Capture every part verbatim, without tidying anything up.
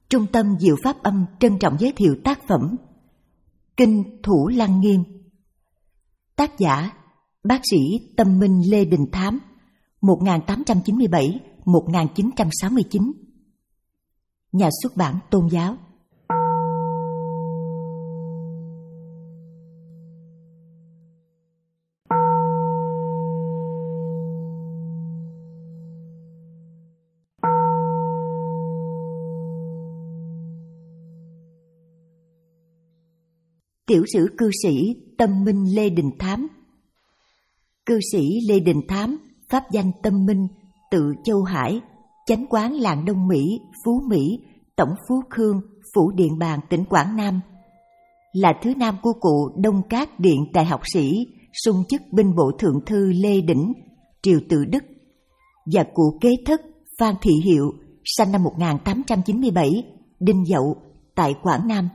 Trung tâm Diệu Pháp Âm trân trọng giới thiệu tác phẩm Kinh Thủ Lăng Nghiêm. Tác giả bác sĩ Tâm Minh Lê Đình Thám, một nghìn tám trăm chín mươi bảy đến một nghìn chín trăm sáu mươi chín. Nhà xuất bản Tôn giáo. Tiểu sử cư sĩ Tâm Minh Lê Đình Thám. Cư sĩ Lê Đình Thám, pháp danh Tâm Minh, tự Châu Hải, chánh quán làng Đông Mỹ, Phú Mỹ, tổng Phú Khương, phủ Điện Bàn, tỉnh Quảng Nam, là thứ nam của cụ Đông Các Điện đại học sĩ, sung chức binh bộ thượng thư Lê Đỉnh, triều Tự Đức, và cụ kế thất Phan Thị Hiệu, sanh năm một nghìn tám trăm chín mươi bảy, Đinh Dậu, tại Quảng Nam.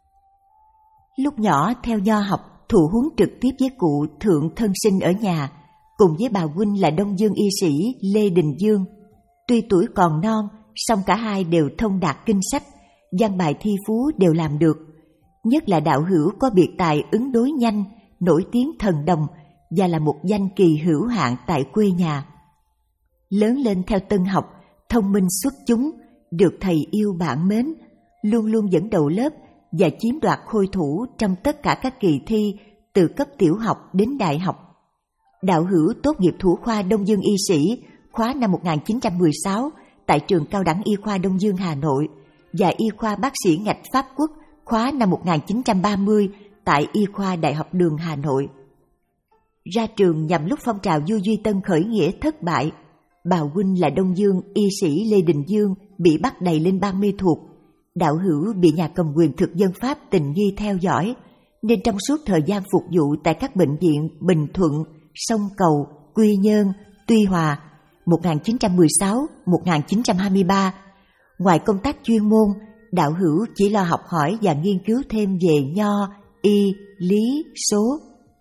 Lúc nhỏ theo nho học, thụ huấn trực tiếp với cụ Thượng Thân Sinh ở nhà, cùng với bà huynh là Đông Dương y sĩ Lê Đình Dương. Tuy tuổi còn non, song cả hai đều thông đạt kinh sách, văn bài thi phú đều làm được. Nhất là đạo hữu có biệt tài ứng đối nhanh, nổi tiếng thần đồng và là một danh kỳ hữu hạn tại quê nhà. Lớn lên theo tân học, thông minh xuất chúng, được thầy yêu bạn mến, luôn luôn dẫn đầu lớp và chiếm đoạt khôi thủ trong tất cả các kỳ thi từ cấp tiểu học đến đại học. Đạo hữu tốt nghiệp thủ khoa Đông Dương y sĩ khóa năm một nghìn chín trăm mười sáu tại trường Cao đẳng Y khoa Đông Dương Hà Nội và y khoa bác sĩ ngạch Pháp Quốc khóa năm một nghìn chín trăm ba mươi tại Y khoa Đại học Đường Hà Nội. Ra trường nhằm lúc phong trào Du Duy Tân khởi nghĩa thất bại, bà huynh là Đông Dương y sĩ Lê Đình Dương bị bắt đầy lên ban mê thuộc. Đạo hữu bị nhà cầm quyền thực dân Pháp tình nghi theo dõi, nên trong suốt thời gian phục vụ tại các bệnh viện Bình Thuận, Sông Cầu, Quy Nhơn, Tuy Hòa một nghìn chín trăm mười sáu đến một nghìn chín trăm hai mươi ba, ngoài công tác chuyên môn, đạo hữu chỉ lo học hỏi và nghiên cứu thêm về nho, y, lý, số.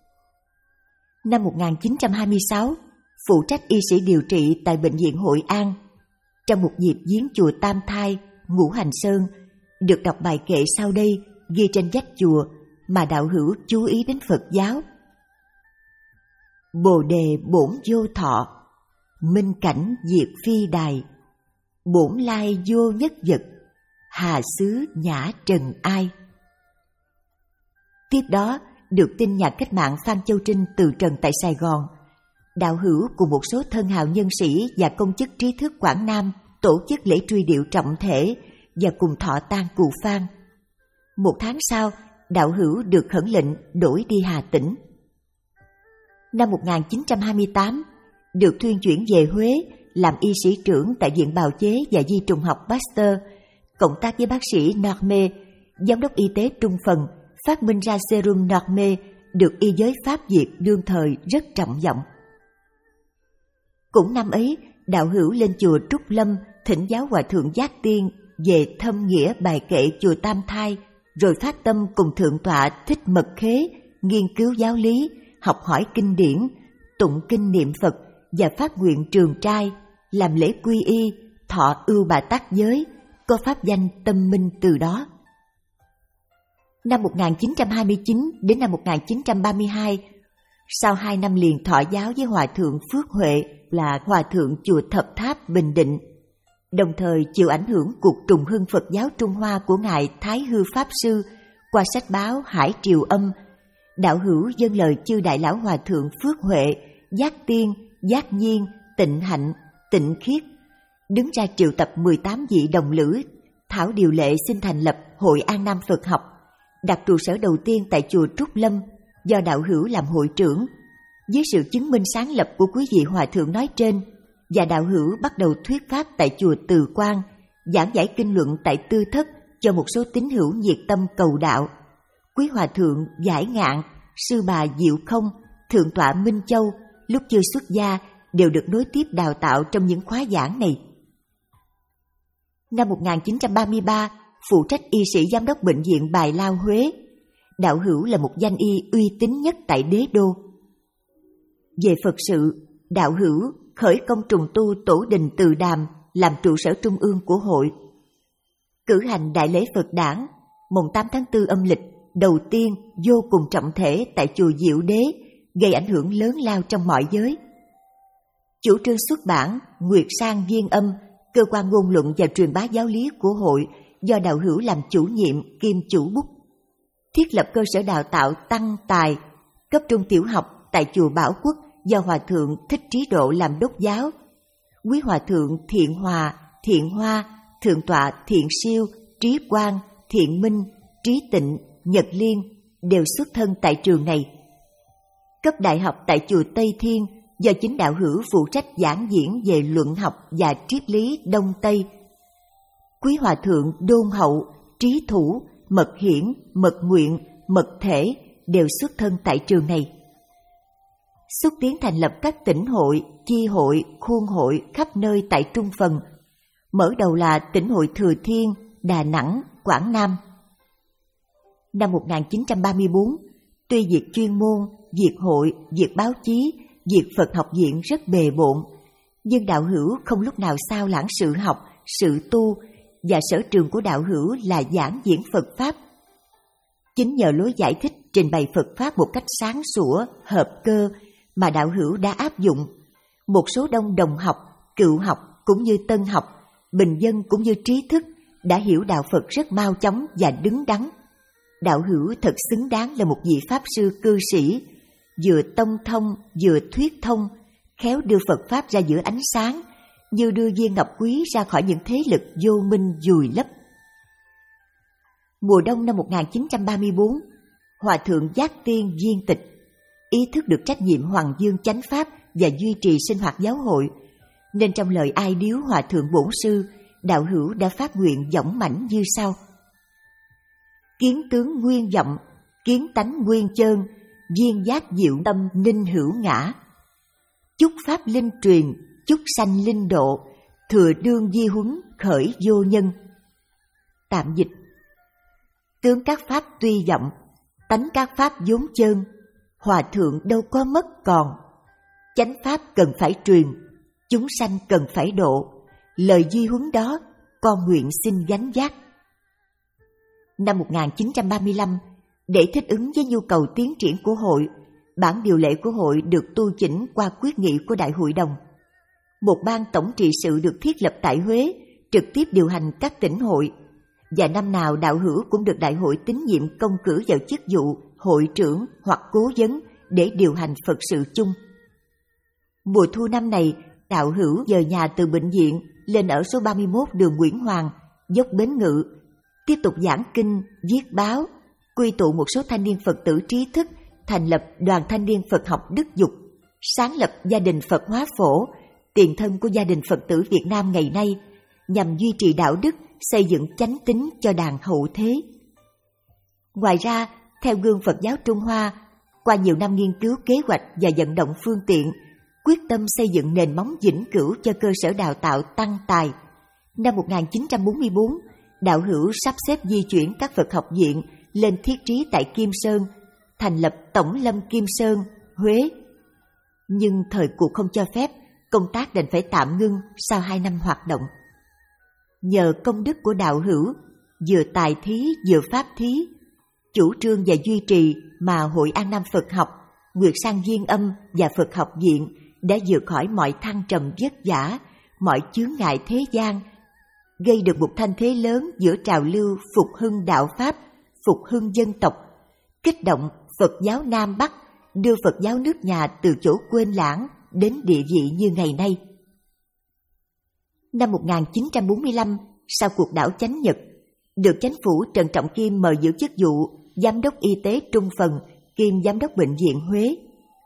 Năm một nghìn chín trăm hai mươi sáu, phụ trách y sĩ điều trị tại Bệnh viện Hội An. Trong một dịp viếng chùa Tam Thai, Ngũ Hành Sơn, được đọc bài kệ sau đây ghi trên vách chùa mà đạo hữu chú ý đến Phật giáo. Bồ đề bổn vô thọ, minh cảnh diệt phi đài, bổn lai vô nhất vật, hà xứ nhã trần ai. Tiếp đó được tin nhà cách mạng Phan Châu Trinh từ trần tại Sài Gòn. Đạo hữu cùng một số thân hào nhân sĩ và công chức trí thức Quảng Nam tổ chức lễ truy điệu trọng thể và cùng thọ tang cụ Phan. Một tháng sau, đạo hữu được khẩn lệnh đổi đi Hà Tĩnh. Năm một nghìn chín trăm hai mươi tám, được thuyên chuyển về Huế làm y sĩ trưởng tại Viện Bào chế và Di trùng học Pasteur, cộng tác với bác sĩ Norme, giám đốc y tế Trung Phần, phát minh ra serum Norme, được y giới Pháp Việt đương thời rất trọng vọng. Cũng năm ấy, đạo hữu lên chùa Trúc Lâm thỉnh giáo hòa thượng Giác Tiên về thâm nghĩa bài kệ chùa Tam Thai, rồi phát tâm cùng thượng tọa Thích Mật Khế nghiên cứu giáo lý, học hỏi kinh điển, tụng kinh niệm Phật và phát nguyện trường trai, làm lễ quy y, thọ ưu bà tát giới, có pháp danh Tâm Minh từ đó. Năm một nghìn chín trăm hai mươi chín đến năm một nghìn chín trăm ba mươi hai, sau hai năm liền thọ giáo với hòa thượng Phước Huệ là hòa thượng chùa Thập Tháp, Bình Định, đồng thời chịu ảnh hưởng cuộc trùng hưng Phật giáo Trung Hoa của ngài Thái Hư Pháp Sư qua sách báo Hải Triều Âm. Đạo hữu dâng lời chư đại lão hòa thượng Phước Huệ, Giác Tiên, Giác Nhiên, Tịnh Hạnh, Tịnh Khiết, đứng ra triệu tập mười tám vị đồng lữ, thảo điều lệ xin thành lập Hội An Nam Phật học, đặt trụ sở đầu tiên tại chùa Trúc Lâm, do đạo hữu làm hội trưởng. Dưới sự chứng minh sáng lập của quý vị hòa thượng nói trên, và đạo hữu bắt đầu thuyết pháp tại chùa Từ Quan, giảng giải kinh luận tại Tư Thất cho một số tín hữu nhiệt tâm cầu đạo. Quý hòa thượng Giải Ngạn, sư bà Diệu Không, thượng tọa Minh Châu lúc chưa xuất gia đều được nối tiếp đào tạo trong những khóa giảng này. Năm một nghìn chín trăm ba mươi ba, phụ trách y sĩ giám đốc bệnh viện Bài Lao Huế. Đạo hữu là một danh y uy tín nhất tại Đế Đô. Về Phật sự, đạo hữu khởi công trùng tu tổ đình Từ Đàm làm trụ sở trung ương của hội. cử hành đại lễ Phật đản mùng tám tháng tư âm lịch đầu tiên vô cùng trọng thể tại chùa Diệu Đế, gây ảnh hưởng lớn lao trong mọi giới. Chủ trương xuất bản Nguyệt Sang Viên Âm, cơ quan ngôn luận và truyền bá giáo lý của hội, do đạo hữu làm chủ nhiệm kiêm chủ bút. Thiết lập cơ sở đào tạo tăng tài cấp trung tiểu học tại chùa Bảo Quốc do Hòa thượng Thích Trí Độ làm đốc giáo. Quý Hòa thượng Thiện Hòa, Thiện Hoa, Thượng tọa Thiện Siêu, Trí Quang, Thiện Minh, Trí Tịnh, Nhật Liên đều xuất thân tại trường này. Cấp đại học tại chùa Tây Thiên do chính đạo hữu phụ trách giảng diễn về luận học và triết lý Đông Tây. Quý Hòa thượng Đôn Hậu, Trí Thủ, Mật Hiển, Mật Nguyện, Mật Thể đều xuất thân tại trường này. Xúc tiến thành lập các tỉnh hội, chi hội, khuôn hội khắp nơi tại Trung Phần. Mở đầu là tỉnh hội Thừa Thiên, Đà Nẵng, Quảng Nam. Năm một nghìn chín trăm ba mươi tư, tuy việc chuyên môn, việc hội, việc báo chí, việc Phật học viện rất bề bộn, nhưng đạo hữu không lúc nào sao lãng sự học, sự tu, và sở trường của đạo hữu là giảng diễn Phật Pháp. Chính nhờ lối giải thích trình bày Phật Pháp một cách sáng sủa, hợp cơ mà đạo hữu đã áp dụng. Một số đông đồng học, cựu học cũng như tân học, bình dân cũng như trí thức đã hiểu đạo Phật rất mau chóng và đứng đắn. Đạo hữu thật xứng đáng là một vị Pháp sư cư sĩ, vừa tông thông vừa thuyết thông, khéo đưa Phật Pháp ra giữa ánh sáng, như đưa viên ngọc quý ra khỏi những thế lực vô minh vùi lấp. Mùa đông năm một nghìn chín trăm ba mươi tư, Hòa thượng Giác Tiên viên tịch, ý thức được trách nhiệm Hoàng Dương chánh pháp và duy trì sinh hoạt giáo hội, nên trong lời ai điếu Hòa thượng Bổn Sư, đạo hữu đã phát nguyện dõng mãnh như sau: kiến tướng nguyên vọng, kiến tánh nguyên chơn, viên giác diệu tâm ninh hữu ngã. Chúc pháp linh truyền, chúc sanh linh độ, thừa đương di huấn khởi vô nhân. Tạm dịch: tướng các pháp tuy vọng, tánh các pháp vốn chơn, Hòa thượng đâu có mất còn. Chánh pháp cần phải truyền, chúng sanh cần phải độ, lời di huấn đó con nguyện xin gánh vác. Năm một nghìn chín trăm ba mươi lăm, để thích ứng với nhu cầu tiến triển của hội, bản điều lệ của hội được tu chỉnh qua quyết nghị của Đại hội đồng. Một ban tổng trị sự được thiết lập tại Huế, trực tiếp điều hành các tỉnh hội, và năm nào đạo hữu cũng được đại hội tín nhiệm công cử vào chức vụ hội trưởng hoặc cố vấn để điều hành Phật sự chung. Mùa thu năm này, đạo hữu dời nhà từ bệnh viện lên ở số ba mươi mốt đường Nguyễn Hoàng, dốc Bến Ngự, tiếp tục giảng kinh, viết báo, quy tụ một số thanh niên Phật tử trí thức, thành lập Đoàn Thanh niên Phật học Đức Dục, sáng lập Gia đình Phật Hóa Phổ, tiền thân của gia đình Phật tử Việt Nam ngày nay, nhằm duy trì đạo đức, xây dựng chánh tín cho đàn hậu thế. Ngoài ra, theo gương Phật giáo Trung Hoa, qua nhiều năm nghiên cứu kế hoạch và vận động phương tiện, quyết tâm xây dựng nền móng vĩnh cửu cho cơ sở đào tạo tăng tài. Năm một nghìn chín trăm bốn mươi tư, đạo hữu sắp xếp di chuyển các Phật học viện lên thiết trí tại Kim Sơn, thành lập Tổng Lâm Kim Sơn, Huế. Nhưng thời cuộc không cho phép, công tác đành phải tạm ngưng sau hai năm hoạt động. Nhờ công đức của đạo hữu, vừa tài thí vừa pháp thí, chủ trương và duy trì mà Hội An Nam Phật học, Nguyệt Sang Viên Âm và Phật học viện đã vượt khỏi mọi thăng trầm vất vả, mọi chướng ngại thế gian, gây được một thanh thế lớn giữa trào lưu phục hưng đạo Pháp, phục hưng dân tộc, kích động Phật giáo Nam Bắc, đưa Phật giáo nước nhà từ chỗ quên lãng đến địa vị như ngày nay. Năm một nghìn chín trăm bốn mươi lăm, sau cuộc đảo chánh Nhật, được Chánh phủ Trần Trọng Kim mời giữ chức vụ Giám đốc Y tế Trung Phần kiêm Giám đốc Bệnh viện Huế.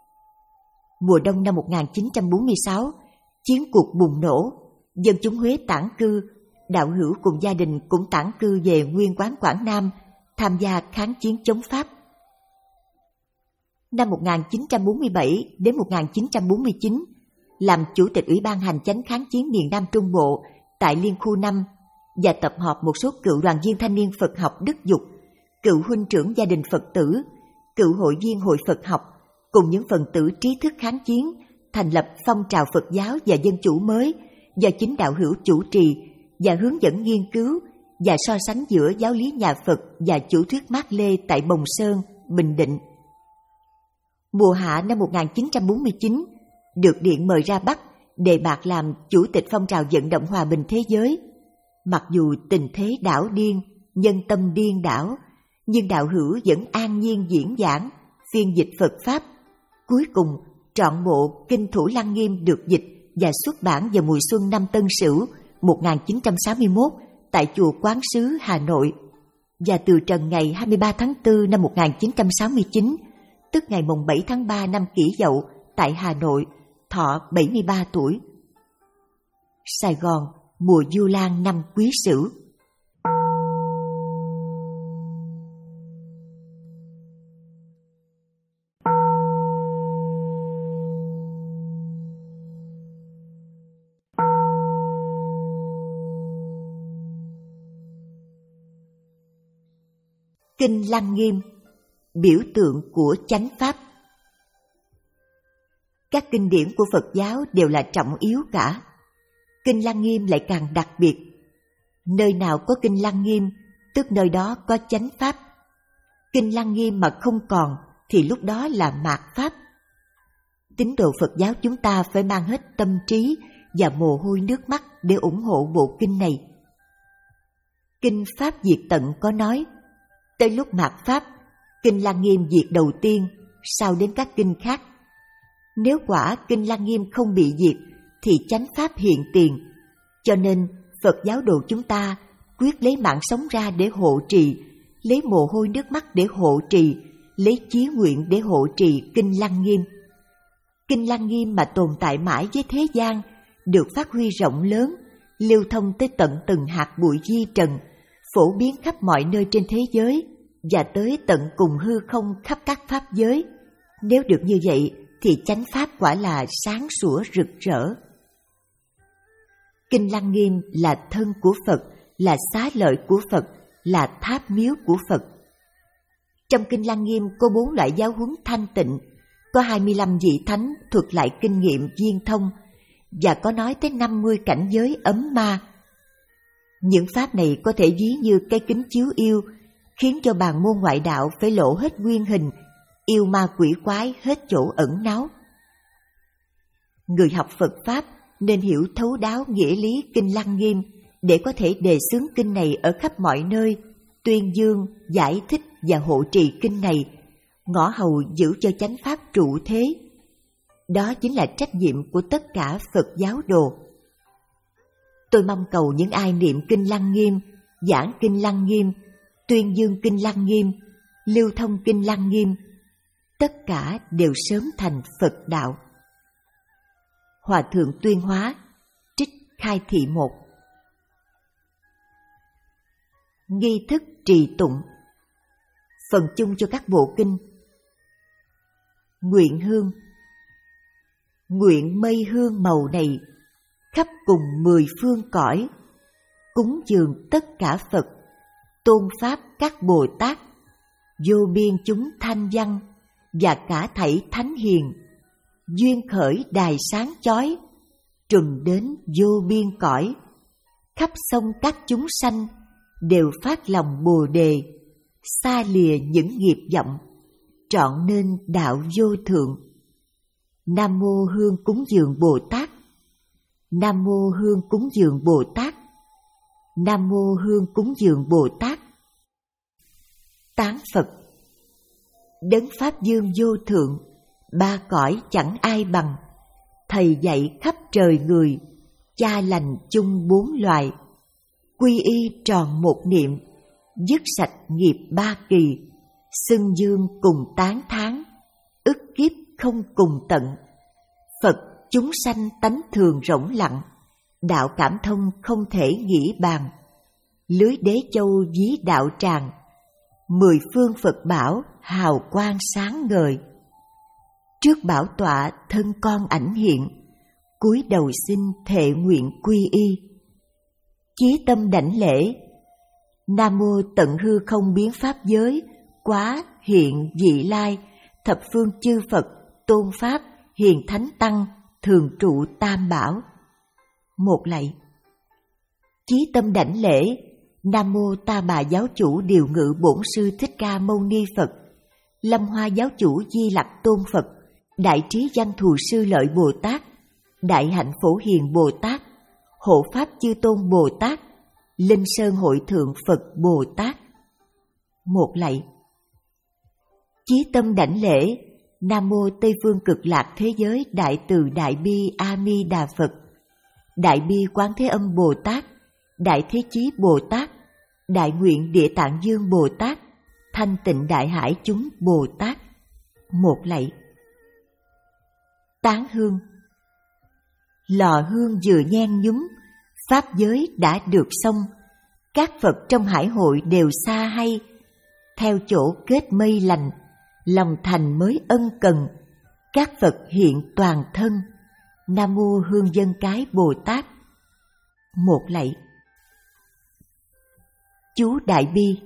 Mùa đông năm một nghìn chín trăm bốn mươi sáu, chiến cuộc bùng nổ, dân chúng Huế tản cư, đạo hữu cùng gia đình cũng tản cư về nguyên quán Quảng Nam, tham gia kháng chiến chống Pháp. Năm một nghìn chín trăm bốn mươi bảy đến một nghìn chín trăm bốn mươi chín, làm Chủ tịch Ủy ban Hành chánh kháng chiến miền Nam Trung Bộ tại Liên khu năm và tập hợp một số cựu đoàn viên thanh niên Phật học Đức Dục, cựu huynh trưởng gia đình Phật tử, cựu hội viên Hội Phật học, cùng những phần tử trí thức kháng chiến, thành lập phong trào Phật giáo và dân chủ mới do chính đạo hữu chủ trì và hướng dẫn nghiên cứu và so sánh giữa giáo lý nhà Phật và chủ thuyết Mác Lê tại Bồng Sơn, Bình Định. Mùa hạ năm một nghìn chín trăm bốn mươi chín, được Điện mời ra Bắc đề bạt làm chủ tịch phong trào vận động hòa bình thế giới. Mặc dù tình thế đảo điên, nhân tâm điên đảo, nhưng đạo hữu vẫn an nhiên diễn giảng, phiên dịch Phật Pháp. Cuối cùng, trọn bộ Kinh Thủ Lăng Nghiêm được dịch và xuất bản vào mùa xuân năm Tân Sửu một nghìn chín trăm sáu mươi mốt tại chùa Quán Sứ, Hà Nội. Và từ trần ngày hai mươi ba tháng tư năm một nghìn chín trăm sáu mươi chín, tức ngày mùng bảy tháng ba năm Kỷ Dậu tại Hà Nội, thọ bảy mươi ba tuổi. Sài Gòn, mùa Vu Lan năm Quý Sửu. Kinh Lăng Nghiêm, biểu tượng của chánh pháp. Các kinh điển của Phật giáo đều là trọng yếu cả. Kinh Lăng Nghiêm lại càng đặc biệt. Nơi nào có Kinh Lăng Nghiêm, tức nơi đó có chánh pháp. Kinh Lăng Nghiêm mà không còn thì lúc đó là mạt pháp. Tín đồ Phật giáo chúng ta phải mang hết tâm trí và mồ hôi nước mắt để ủng hộ bộ kinh này. Kinh Pháp Diệt Tận có nói, tới lúc mạt pháp, Kinh Lăng Nghiêm diệt đầu tiên, sau đến các kinh khác. Nếu quả Kinh Lăng Nghiêm không bị diệt, thì chánh pháp hiện tiền. Cho nên Phật giáo đồ chúng ta quyết lấy mạng sống ra để hộ trì, lấy mồ hôi nước mắt để hộ trì, lấy chí nguyện để hộ trì Kinh Lăng Nghiêm. Kinh Lăng Nghiêm mà tồn tại mãi với thế gian, được phát huy rộng lớn, lưu thông tới tận từng hạt bụi di trần, phổ biến khắp mọi nơi trên thế giới và tới tận cùng hư không khắp các pháp giới. Nếu được như vậy thì chánh pháp quả là sáng sủa rực rỡ. Kinh Lăng Nghiêm là thân của Phật, là xá lợi của Phật, là tháp miếu của Phật. Trong Kinh Lăng Nghiêm có bốn loại giáo huấn thanh tịnh, có hai mươi lăm vị thánh thuật lại kinh nghiệm viên thông và có nói tới năm mươi cảnh giới ấm ma. Những pháp này có thể ví như cái kính chiếu yêu, khiến cho bàn môn ngoại đạo phải lộ hết nguyên hình, yêu ma quỷ quái hết chỗ ẩn náu. Người học Phật Pháp nên hiểu thấu đáo nghĩa lý Kinh Lăng Nghiêm để có thể đề xướng kinh này ở khắp mọi nơi, tuyên dương, giải thích và hộ trì kinh này, ngõ hầu giữ cho chánh pháp trụ thế. Đó chính là trách nhiệm của tất cả Phật giáo đồ. Tôi mong cầu những ai niệm Kinh Lăng Nghiêm, giảng Kinh Lăng Nghiêm, tuyên dương Kinh Lăng Nghiêm, lưu thông Kinh Lăng Nghiêm, tất cả đều sớm thành Phật đạo. Hòa thượng Tuyên Hóa, trích Khai Thị một. Nghi thức trì tụng. Phần chung cho các bộ kinh. Nguyện hương. Nguyện mây hương màu này khắp cùng mười phương cõi, cúng dường tất cả Phật, tôn pháp các Bồ Tát, vô biên chúng thanh văn và cả thảy thánh hiền, duyên khởi đài sáng chói, trùm đến vô biên cõi, khắp sông các chúng sanh đều phát lòng Bồ đề, xa lìa những nghiệp vọng, trọn nên đạo vô thượng. Nam mô hương cúng dường Bồ Tát. Nam mô hương cúng dường Bồ Tát. Nam mô hương cúng dường Bồ Tát. Tán Phật. Đấng Pháp Dương vô thượng, ba cõi chẳng ai bằng, thầy dạy khắp trời người, cha lành chung bốn loài, quy y tròn một niệm, dứt sạch nghiệp ba kỳ, xưng dương cùng tán thán, ức kiếp không cùng tận. Phật chúng sanh tánh thường rỗng lặng, đạo cảm thông không thể nghĩ bàn. Lưới đế châu ví đạo tràng, mười phương Phật bảo hào quang sáng ngời. Trước bảo tọa thân con ảnh hiện, cúi đầu xin thệ nguyện quy y. Chí tâm đảnh lễ. Nam mô tận hư không biến pháp giới, quá hiện vị lai, thập phương chư Phật, tôn pháp, hiền thánh tăng, thường trụ tam bảo. Một lạy. Chí tâm đảnh lễ. Nam Mô Ta Bà Giáo Chủ Điều Ngự Bổn Sư Thích Ca Mâu Ni Phật. Lâm Hoa Giáo Chủ Di Lặc Tôn Phật. Đại Trí Văn Thù Sư Lợi Bồ Tát. Đại Hạnh Phổ Hiền Bồ Tát. Hộ Pháp Chư Tôn Bồ Tát. Linh Sơn Hội Thượng Phật Bồ Tát. Một lạy. Chí tâm đảnh lễ. Nam Mô Tây Phương Cực Lạc Thế Giới Đại Từ Đại Bi A Mi Đà Phật. Đại Bi Quán Thế Âm Bồ Tát. Đại Thế Chí Bồ Tát. Đại Nguyện Địa Tạng Dương Bồ Tát. Thanh Tịnh Đại Hải Chúng Bồ Tát. Một lạy. Tán hương. Lò hương vừa nhen nhúm, pháp giới đã được xong. Các Phật trong hải hội đều xa hay. Theo chỗ kết mây lành, lòng thành mới ân cần. Các Phật hiện toàn thân. Nam Mô Hương Dân Cái Bồ Tát. Một lạy. Chú Đại Bi.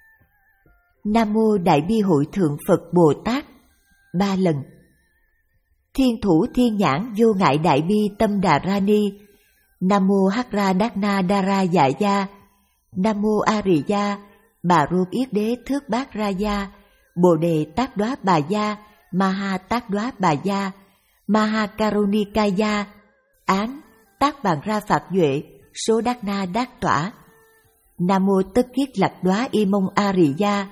Nam Mô Đại Bi Hội Thượng Phật Bồ Tát. Ba lần. Thiên Thủ Thiên Nhãn Vô Ngại Đại Bi Tâm Đà Ra Ni. Nam Mô Hắc Ra Đát Na Đa Ra Dạ Gia. Nam Mô A Rì Gia Bà Rô Yết Đế Thước Bát Ra Gia. Bồ Đề Tác Đoá Bà Gia. Ma Ha Tác Đoá Bà Gia. Ma Ha Karunika Gia. Án Tác Bàn Ra Phạt Duệ Số Đát Na Đát Tỏa. Nam Mô Tất Kiết Lạc Đoá Y Mông A Rì Gia.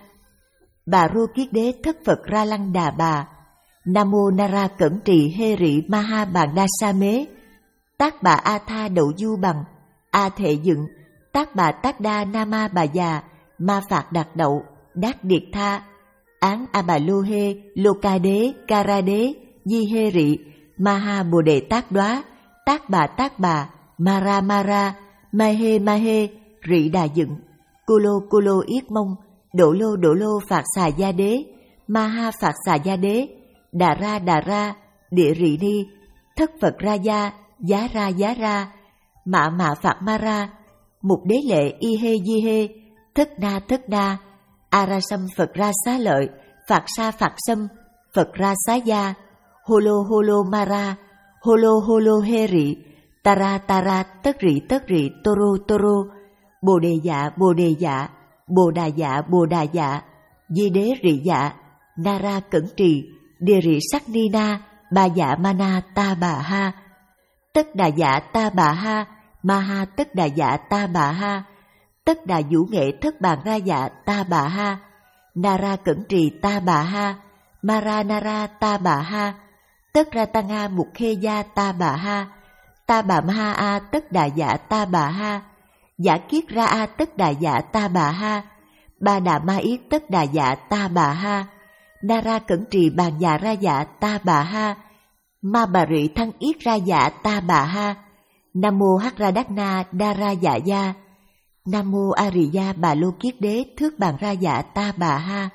Bà Rô Kiết Đế Thất Phật Ra Lăng Đà Bà. Nam Mô Nara Cẩn Trì Hê Rị Ma Ha Bàn Đa Sa Mế. Tác Bà A Tha Đậu Du Bằng. A Thệ Dựng. Tác Bà Tác Đa Na Ma Bà Già. Ma Phạt Đạt Đậu Đát Điệt Tha. Án A Bà Lô Hê Lô Ca Đế Cara Đế Di Hê Rị Ma Ha Bồ Đề Tác Đoá. Tác Bà Tác Bà Mara Mara Ma Hê Ma Hê Rị Đà Dựng. Cô Lô Cô Lô Yết Mông. Đỗ Lô Đỗ Lô Phạt Xà Gia Đế. Ma Ha Phạt Xà Gia Đế. Đà Ra Đà Ra Địa Rị Ni. Thất Phật Ra Gia Giá Ra Giá Ra. Mạ Mạ Phạt Ma Ra. Mục Đế Lệ Y Hê Di Hê. Thất Na Thất Na. A Ra Sâm Phật Ra Xá Lợi. Phạt Sa Phạt Sâm Phật Ra Xá Gia. Hô Lô Hô Lô Ma Ra. Hô Lô Hô Lô Hê Rị. Tara Tara Tất Rị Tất Rị Tô Rô Tô Rô. Bồ Đề Dạ Bồ Đề Dạ. Bồ Đà Dạ Bồ Đà Dạ. Di Đế Rị Dạ. Nara Cẩn Trì Địa Rị Sắc Ni Na. Ba Dạ Ma Na Ta Bà Ha. Tất Đà Dạ Ta Bà Ha. Ma Ha Tất Đà Dạ Ta Bà Ha. Tất Đà Vũ Nghệ Thất Bàn Ra Dạ Ta Bà Ha. Nara Cẩn Trì Ta Bà Ha. Mara Nara Ta Bà Ha. Tất Ra Ta Nga Mục Khê Gia Ta Bà Ha. Ta Bà Ma Ha A Tất Đà Dạ Ta Bà Ha. Giả Kiết Ra A Tất Đà Dạ Ta Bà Ha. Ba Đà Ma Yết Tất Đà Dạ Ta Bà Ha. Nara Cẩn Trì Bàn Dạ Ra Dạ Ta Bà Ha. Ma Bà Rị Thăng Yết Ra Dạ Ta Bà Ha. Nam Mô Hắc Ra Đát Na Đa Ra Dạ Gia. Nam Mô A Rì Gia Bà Lô Kiết Đế Thước Bàn Ra Dạ Ta Bà Ha.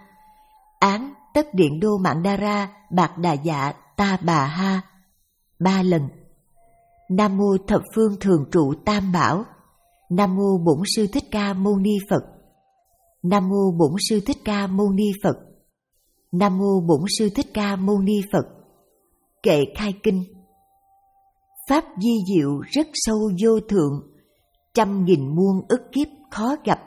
Án Tất Điện Đô Mạng Đa Ra Bạc Đà Dạ Ta Bà Ha. Ba lần. Nam Mô Thập Phương Thường Trụ Tam Bảo. Nam Mô Bổn Sư Thích Ca Mâu Ni Phật. Nam Mô Bổn Sư Thích Ca Mâu Ni Phật. Nam Mô Bổn Sư Thích Ca Mâu Ni Phật. Kệ khai kinh. Pháp di diệu rất sâu vô thượng, trăm nghìn muôn ức kiếp khó gặp.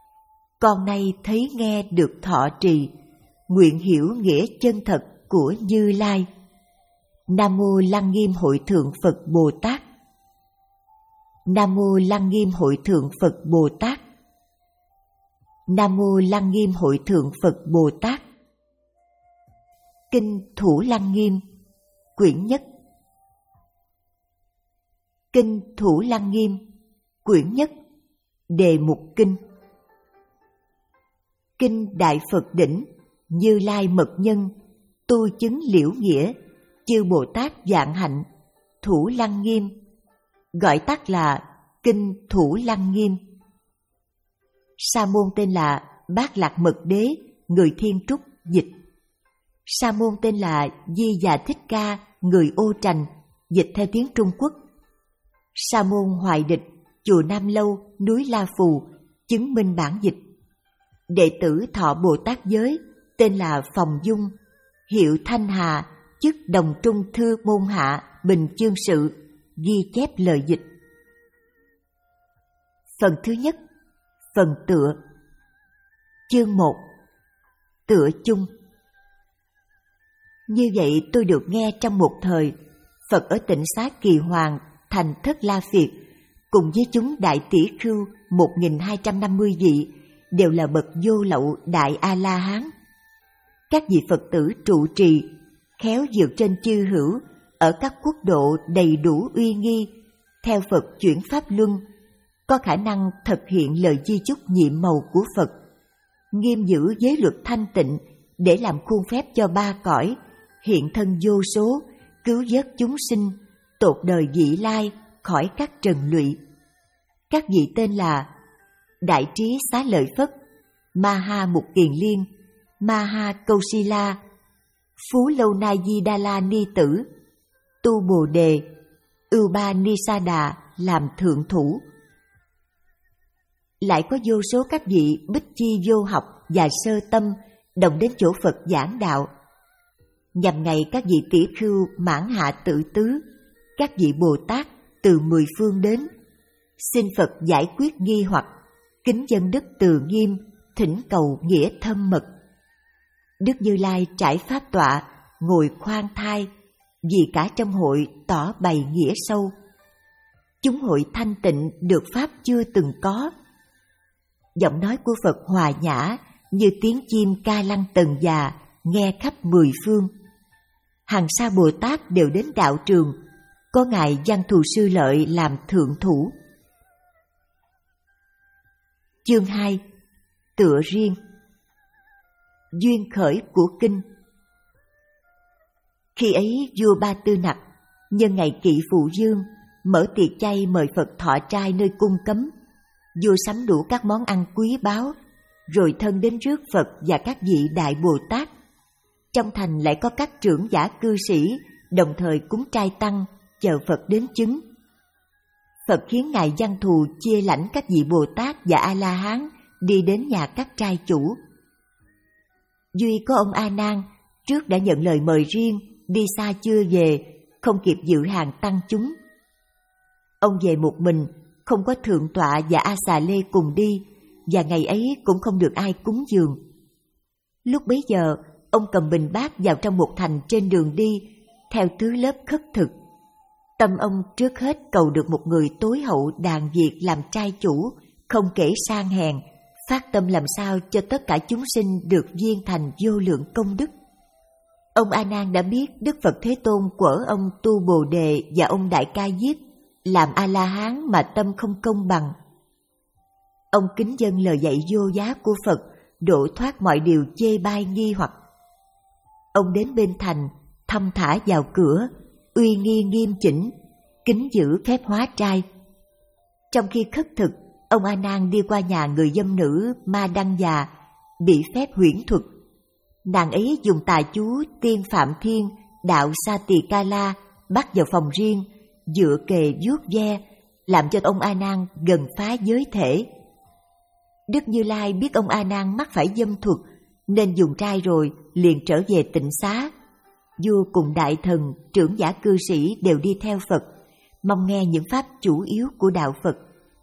Con nay thấy nghe được thọ trì, nguyện hiểu nghĩa chân thật của Như Lai. Nam Mô Lăng Nghiêm Hội Thượng Phật Bồ Tát. Nam Mô Lăng Nghiêm Hội Thượng Phật Bồ Tát. Nam Mô Lăng Nghiêm Hội Thượng Phật Bồ Tát. Kinh Thủ Lăng Nghiêm, quyển nhất. Kinh Thủ Lăng Nghiêm, quyển nhất. Đề mục kinh. Kinh Đại Phật Đỉnh, Như Lai Mật Nhân, tu chứng liễu nghĩa, chư Bồ Tát vạn hạnh, Thủ Lăng Nghiêm, gọi tắt là Kinh Thủ Lăng Nghiêm. Sa môn tên là Bát Lạc Mật Đế, người Thiên Trúc, dịch. Sa môn tên là Di Già Thích Ca, người Ô Trành, dịch theo tiếng Trung Quốc. Sa môn Hoài Địch, chùa Nam Lâu, núi La Phù, chứng minh bản dịch. Đệ tử Thọ Bồ Tát Giới, tên là Phòng Dung, hiệu Thanh Hà, chức Đồng Trung Thư Môn Hạ, Bình Chương Sự, ghi chép lời dịch. Phần thứ nhất, Phần tựa. Chương một. Tựa chung. Như vậy tôi được nghe trong một thời, Phật ở Tịnh Xá Kỳ Hoàng, thành Thất La Phiệt, cùng với chúng đại tỷ khưu một nghìn hai trăm năm mươi vị, đều là bậc vô lậu đại A-la-hán. Các vị Phật tử trụ trì, khéo vượt trên chư hữu, ở các quốc độ đầy đủ uy nghi, theo Phật chuyển pháp luân, có khả năng thực hiện lời di chúc nhiệm màu của Phật, nghiêm giữ giới luật thanh tịnh để làm khuôn phép cho ba cõi, hiện thân vô số, cứu vớt chúng sinh, tột đời vị lai khỏi các trần lụy. Các vị tên là Đại Trí Xá Lợi Phất, Ma Ha Mục Kiền Liên, Ma Ha Câu Si La, Phú Lâu Na Di Đa La Ni Tử, Tu Bồ Đề, Ưu Ba Ni Sa Đà làm thượng thủ. Lại có vô số các vị bích chi vô học và sơ tâm đồng đến chỗ Phật giảng đạo, nhằm ngày các vị tỷ khưu mãn hạ tự tứ, các vị Bồ Tát từ mười phương đến, xin Phật giải quyết nghi hoặc, kính dân đức từ nghiêm, thỉnh cầu nghĩa thâm mật. Đức Như Lai trải pháp tọa, ngồi khoan thai, vì cả trong hội tỏ bày nghĩa sâu. Chúng hội thanh tịnh được pháp chưa từng có. Giọng nói của Phật hòa nhã như tiếng chim ca lăng tần già, nghe khắp mười phương. Hàng sa Bồ Tát đều đến đạo trường, có ngài Văn Thù Sư Lợi làm thượng thủ. Chương hai. Tựa riêng. Duyên khởi của kinh. Khi ấy vua Ba Tư Nặc nhân ngày Kỵ Phụ Dương mở tiệc chay mời Phật thọ trai nơi cung cấm. Vua sắm đủ các món ăn quý báu, rồi thân đến rước Phật và các vị đại Bồ Tát. Trong thành lại có các trưởng giả cư sĩ đồng thời cúng trai tăng, chờ Phật đến chứng. Phật khiến ngài Văn Thù chia lãnh các vị Bồ Tát và A La Hán đi đến nhà các trai chủ. Duy có ông A Nan trước đã nhận lời mời riêng, đi xa chưa về, không kịp dự hàng tăng chúng. Ông về một mình, không có thượng tọa và A Xà Lê cùng đi, và ngày ấy cũng không được ai cúng dường. Lúc bấy giờ, ông cầm bình bát vào trong một thành trên đường đi, theo thứ lớp khất thực. Tâm ông trước hết cầu được một người tối hậu đàn việc làm trai chủ, không kể sang hèn, phát tâm làm sao cho tất cả chúng sinh được viên thành vô lượng công đức. Ông A Nan đã biết Đức Phật Thế Tôn quở ông Tu Bồ Đề và ông Đại Ca Diếp làm A La Hán mà tâm không công bằng. Ông kính dâng lời dạy vô giá của Phật, độ thoát mọi điều chê bai nghi hoặc. Ông đến bên thành, thăm thả vào cửa, uy nghi nghiêm chỉnh, kính giữ phép hóa trai. Trong khi khất thực, ông A Nan đi qua nhà người dâm nữ Ma Đăng Già, bị phép huyễn thuật. Nàng ấy dùng tà chú Tiên Phạm Thiên, đạo Sa Tỳ Ca La bắt vào phòng riêng, dựa kề vuốt ve, làm cho ông A Nan gần phá giới thể. Đức Như Lai biết ông A Nan mắc phải dâm thuật, nên dùng trai rồi liền trở về Tịnh Xá. Vua cùng đại thần, trưởng giả cư sĩ đều đi theo Phật, mong nghe những pháp chủ yếu của đạo Phật.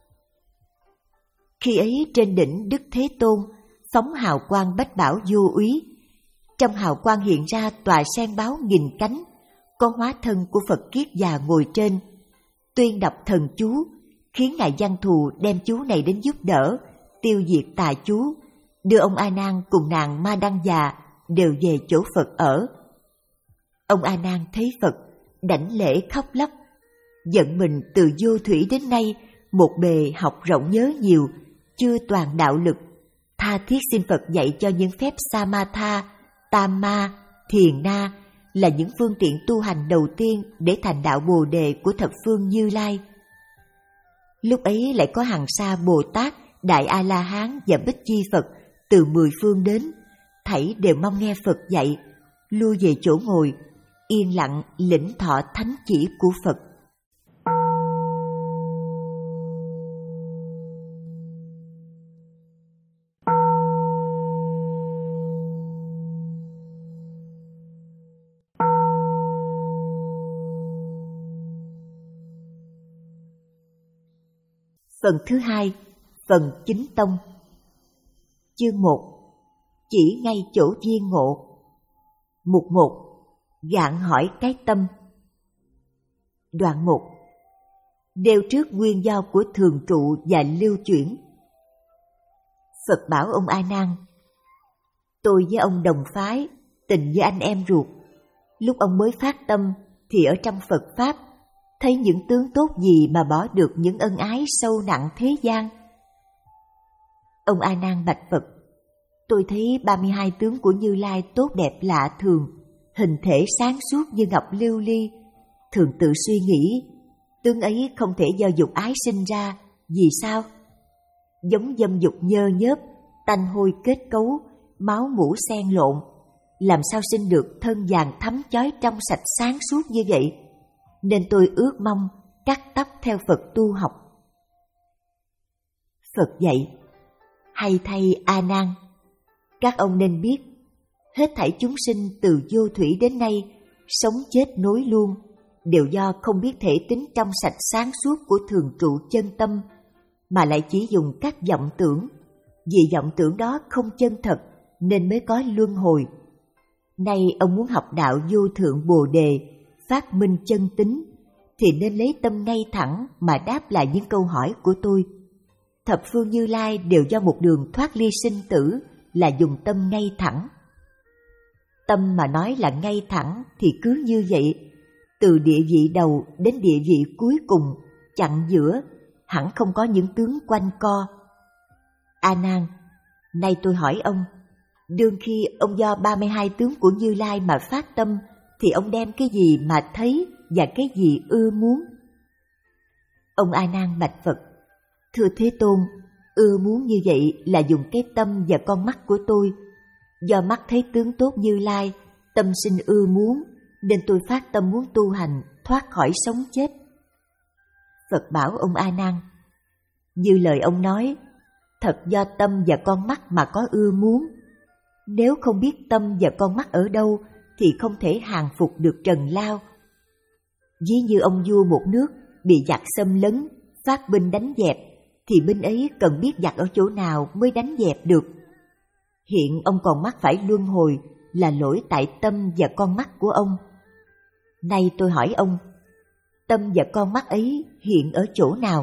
Khi ấy trên đỉnh Đức Thế Tôn phóng hào quang bách bảo vô úy. Trong hào quang hiện ra tòa sen báo nghìn cánh, có hóa thân của Phật Kiết già ngồi trên, tuyên đọc thần chú, khiến ngài Văn Thù đem chú này đến giúp đỡ, tiêu diệt tà chú, đưa ông A Nan cùng nàng Ma Đăng Già đều về chỗ Phật ở. Ông A Nan thấy Phật, đảnh lễ khóc lóc, giận mình từ vô thủy đến nay, một bề học rộng nhớ nhiều, chưa toàn đạo lực, tha thiết xin Phật dạy cho những phép Samatha, Tamma, Thiền Na là những phương tiện tu hành đầu tiên để thành đạo Bồ Đề của thập phương Như Lai. Lúc ấy lại có hằng sa Bồ Tát, Đại A La Hán và Bích Chi Phật từ mười phương đến, thảy đều mong nghe Phật dạy, lui về chỗ ngồi, yên lặng lĩnh thọ thánh chỉ của Phật. Phần thứ hai, Phần Chính Tông. Chương một. Chỉ ngay chỗ viên ngộ. Mục một. Gạn hỏi cái tâm. Đoạn một. Đeo trước nguyên do của thường trụ và lưu chuyển. Phật bảo ông A Nan: tôi với ông đồng phái, tình với anh em ruột. Lúc ông mới phát tâm thì ở trong Phật Pháp thấy những tướng tốt gì mà bỏ được những ân ái sâu nặng thế gian. Ông A Nan bạch Phật: tôi thấy ba mươi hai tướng của Như Lai tốt đẹp lạ thường, hình thể sáng suốt như ngọc lưu ly. Thường tự suy nghĩ, tướng ấy không thể do dục ái sinh ra. Vì sao? Giống dâm dục nhơ nhớp, tanh hôi kết cấu, máu mủ xen lộn, làm sao sinh được thân vàng thắm chói trong sạch sáng suốt như vậy? Nên tôi ước mong cắt tóc theo Phật tu học. Phật dạy: hay thay A Nan, các ông nên biết, hết thảy chúng sinh từ vô thủy đến nay, sống chết nối luôn, đều do không biết thể tính trong sạch sáng suốt của thường trụ chân tâm, mà lại chỉ dùng các vọng tưởng. Vì vọng tưởng đó không chân thật nên mới có luân hồi. Nay ông muốn học đạo vô thượng Bồ Đề, phát minh chân tính, thì nên lấy tâm ngay thẳng mà đáp lại những câu hỏi của tôi. Thập phương Như Lai đều do một đường thoát ly sinh tử là dùng tâm ngay thẳng. Tâm mà nói là ngay thẳng thì cứ như vậy, từ địa vị đầu đến địa vị cuối cùng, chặn giữa, hẳn không có những tướng quanh co. A Nan, nay tôi hỏi ông, đương khi ông do ba mươi hai tướng của Như Lai mà phát tâm, thì ông đem cái gì mà thấy và cái gì ưa muốn? Ông A Nan bạch Phật: thưa Thế Tôn, ưa muốn như vậy là dùng cái tâm và con mắt của tôi. Do mắt thấy tướng tốt Như Lai, tâm sinh ưa muốn, nên tôi phát tâm muốn tu hành, thoát khỏi sống chết. Phật bảo ông A Nan: như lời ông nói, thật do tâm và con mắt mà có ưa muốn. Nếu không biết tâm và con mắt ở đâu thì không thể hàng phục được trần lao. Ví như ông vua một nước bị giặc xâm lấn, phát binh đánh dẹp, thì binh ấy cần biết giặc ở chỗ nào mới đánh dẹp được. Hiện ông còn mắc phải luân hồi là lỗi tại tâm và con mắt của ông. Nay tôi hỏi ông, tâm và con mắt ấy hiện ở chỗ nào?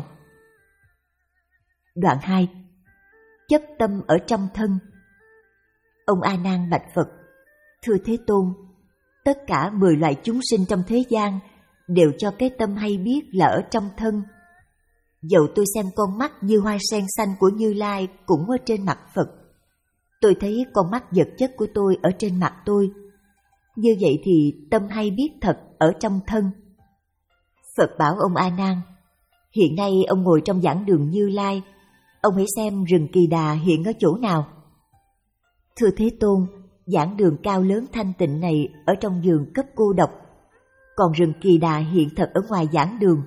Đoạn hai. Chấp tâm ở trong thân. Ông A Nan bạch Phật: thưa Thế Tôn, tất cả mười loài chúng sinh trong thế gian đều cho cái tâm hay biết là ở trong thân. Dẫu tôi xem con mắt như hoa sen xanh của Như Lai cũng ở trên mặt Phật, tôi thấy con mắt vật chất của tôi ở trên mặt tôi. Như vậy thì tâm hay biết thật ở trong thân. Phật bảo ông A Nan: hiện nay ông ngồi trong giảng đường Như Lai, ông hãy xem rừng Kỳ Đà hiện ở chỗ nào. Thưa Thế Tôn, giảng đường cao lớn thanh tịnh này ở trong vườn cấp cô độc, còn rừng Kỳ Đà hiện thật ở ngoài giảng đường.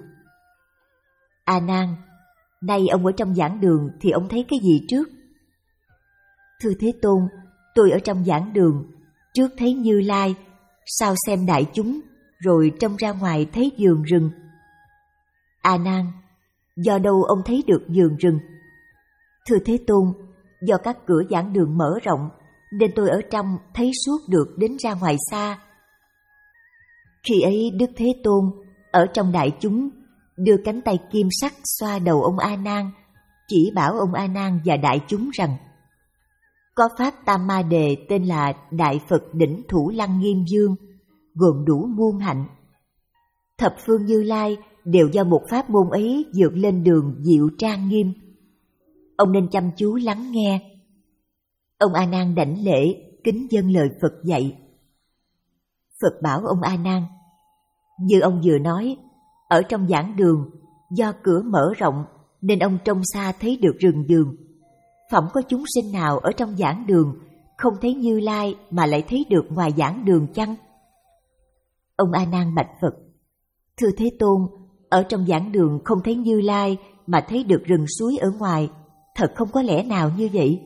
A Nan, nay ông ở trong giảng đường thì ông thấy cái gì trước? Thưa Thế Tôn, tôi ở trong giảng đường, trước thấy Như Lai, sau xem đại chúng, rồi trông ra ngoài thấy vườn rừng. A Nan, do đâu ông thấy được vườn rừng? Thưa Thế Tôn, do các cửa giảng đường mở rộng, nên tôi ở trong thấy suốt được đến ra ngoài xa. Khi ấy Đức Thế Tôn ở trong đại chúng đưa cánh tay kim sắc xoa đầu ông A Nan, chỉ bảo ông A Nan và đại chúng rằng: có pháp Tam Ma Đề tên là Đại Phật Đỉnh Thủ Lăng Nghiêm Dương, gồm đủ muôn hạnh. Thập phương Như Lai đều do một pháp môn ấy vượt lên đường diệu trang nghiêm. Ông nên chăm chú lắng nghe. Ông A Nan đảnh lễ, kính dâng lời Phật dạy. Phật bảo ông A Nan: như ông vừa nói, ở trong giảng đường, do cửa mở rộng nên ông trông xa thấy được rừng vườn. Phỏng có chúng sinh nào ở trong giảng đường không thấy Như Lai mà lại thấy được ngoài giảng đường chăng? Ông A Nan bạch Phật: thưa Thế Tôn, ở trong giảng đường không thấy Như Lai mà thấy được rừng suối ở ngoài, thật không có lẽ nào như vậy.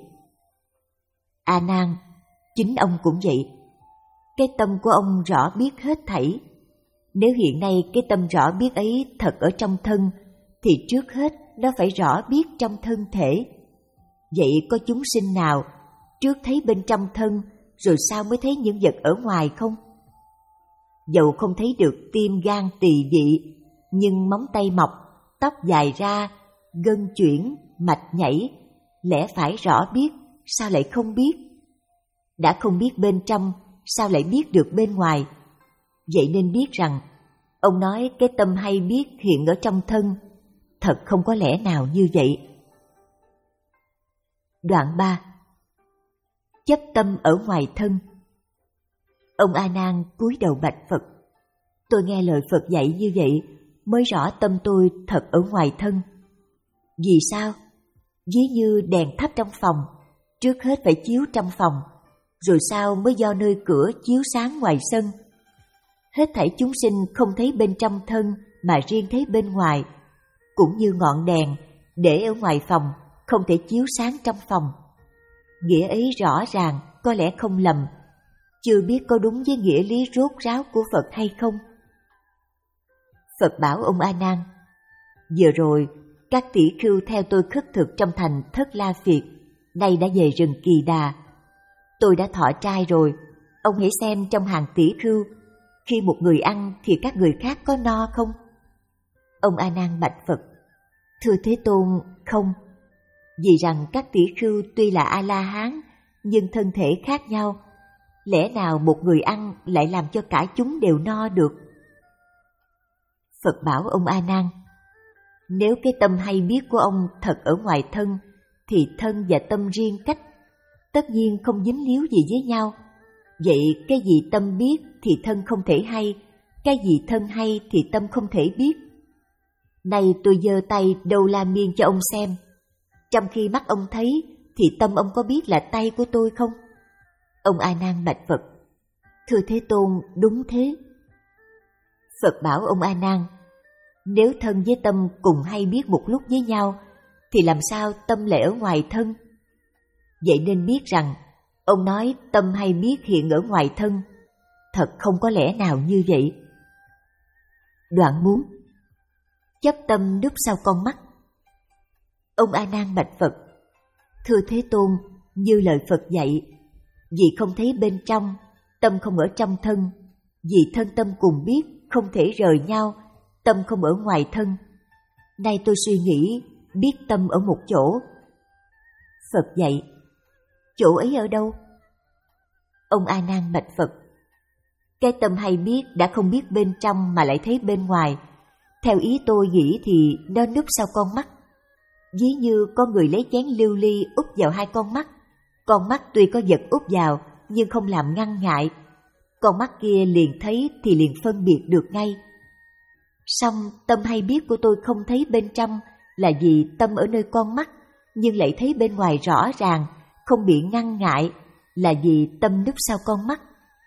A Nan, chính ông cũng vậy. Cái tâm của ông rõ biết hết thảy. Nếu hiện nay cái tâm rõ biết ấy thật ở trong thân, thì trước hết nó phải rõ biết trong thân thể. Vậy có chúng sinh nào trước thấy bên trong thân rồi sau mới thấy những vật ở ngoài không? Dầu không thấy được tim gan tỳ vị, nhưng móng tay mọc, tóc dài ra, gân chuyển, mạch nhảy, lẽ phải rõ biết, sao lại không biết? Đã không biết bên trong, sao lại biết được bên ngoài? Vậy nên biết rằng, ông nói cái tâm hay biết hiện ở trong thân, thật không có lẽ nào như vậy. Đoạn ba. Chấp tâm ở ngoài thân. Ông A Nan cúi đầu bạch Phật: tôi nghe lời Phật dạy như vậy mới rõ tâm tôi thật ở ngoài thân. Vì sao? Ví như đèn thắp trong phòng, trước hết phải chiếu trong phòng, rồi sau mới do nơi cửa chiếu sáng ngoài sân. Hết thảy chúng sinh không thấy bên trong thân mà riêng thấy bên ngoài, cũng như ngọn đèn để ở ngoài phòng không thể chiếu sáng trong phòng. Nghĩa ấy rõ ràng, có lẽ không lầm, chưa biết có đúng với nghĩa lý rốt ráo của Phật hay không. Phật bảo ông A Nan: vừa rồi các tỷ khưu theo tôi khất thực trong thành Thất La Phiệt, nay đã về rừng Kỳ Đà. Tôi đã thọ trai rồi, ông hãy xem trong hàng tỷ khưu, khi một người ăn thì các người khác có no không? Ông A Nan bạch Phật: thưa Thế Tôn, không. Vì rằng các tỷ khưu tuy là A La Hán nhưng thân thể khác nhau, lẽ nào một người ăn lại làm cho cả chúng đều no được? Phật bảo ông A Nan: nếu cái tâm hay biết của ông thật ở ngoài thân, thì thân và tâm riêng cách, tất nhiên không dính líu gì với nhau. Vậy cái gì tâm biết thì thân không thể hay, cái gì thân hay thì tâm không thể biết. Nay tôi giơ tay đầu la miên cho ông xem, trong khi mắt ông thấy thì tâm ông có biết là tay của tôi không? Ông A Nan bạch Phật: thưa Thế Tôn, đúng thế. Phật bảo ông A Nan: nếu thân với tâm cùng hay biết một lúc với nhau, thì làm sao tâm lại ở ngoài thân? Vậy nên biết rằng, ông nói tâm hay biết hiện ở ngoài thân, thật không có lẽ nào như vậy. Đoạn bốn. Chấp tâm núp sau con mắt. Ông A Nan bạch Phật: thưa Thế Tôn, như lời Phật dạy, vì không thấy bên trong, tâm không ở trong thân, vì thân tâm cùng biết, không thể rời nhau, tâm không ở ngoài thân. Nay tôi suy nghĩ, biết tâm ở một chỗ. Phật dạy: chỗ ấy ở đâu? Ông A Nan bạch Phật: cái tâm hay biết đã không biết bên trong mà lại thấy bên ngoài. Theo ý tôi nghĩ thì nó núp sau con mắt. Ví như có người lấy chén lưu ly úp vào hai con mắt. Con mắt tuy có vật úp vào nhưng không làm ngăn ngại. Con mắt kia liền thấy thì liền phân biệt được ngay. Song tâm hay biết của tôi không thấy bên trong là vì tâm ở nơi con mắt, nhưng lại thấy bên ngoài rõ ràng, không bị ngăn ngại, là vì tâm núp sau con mắt.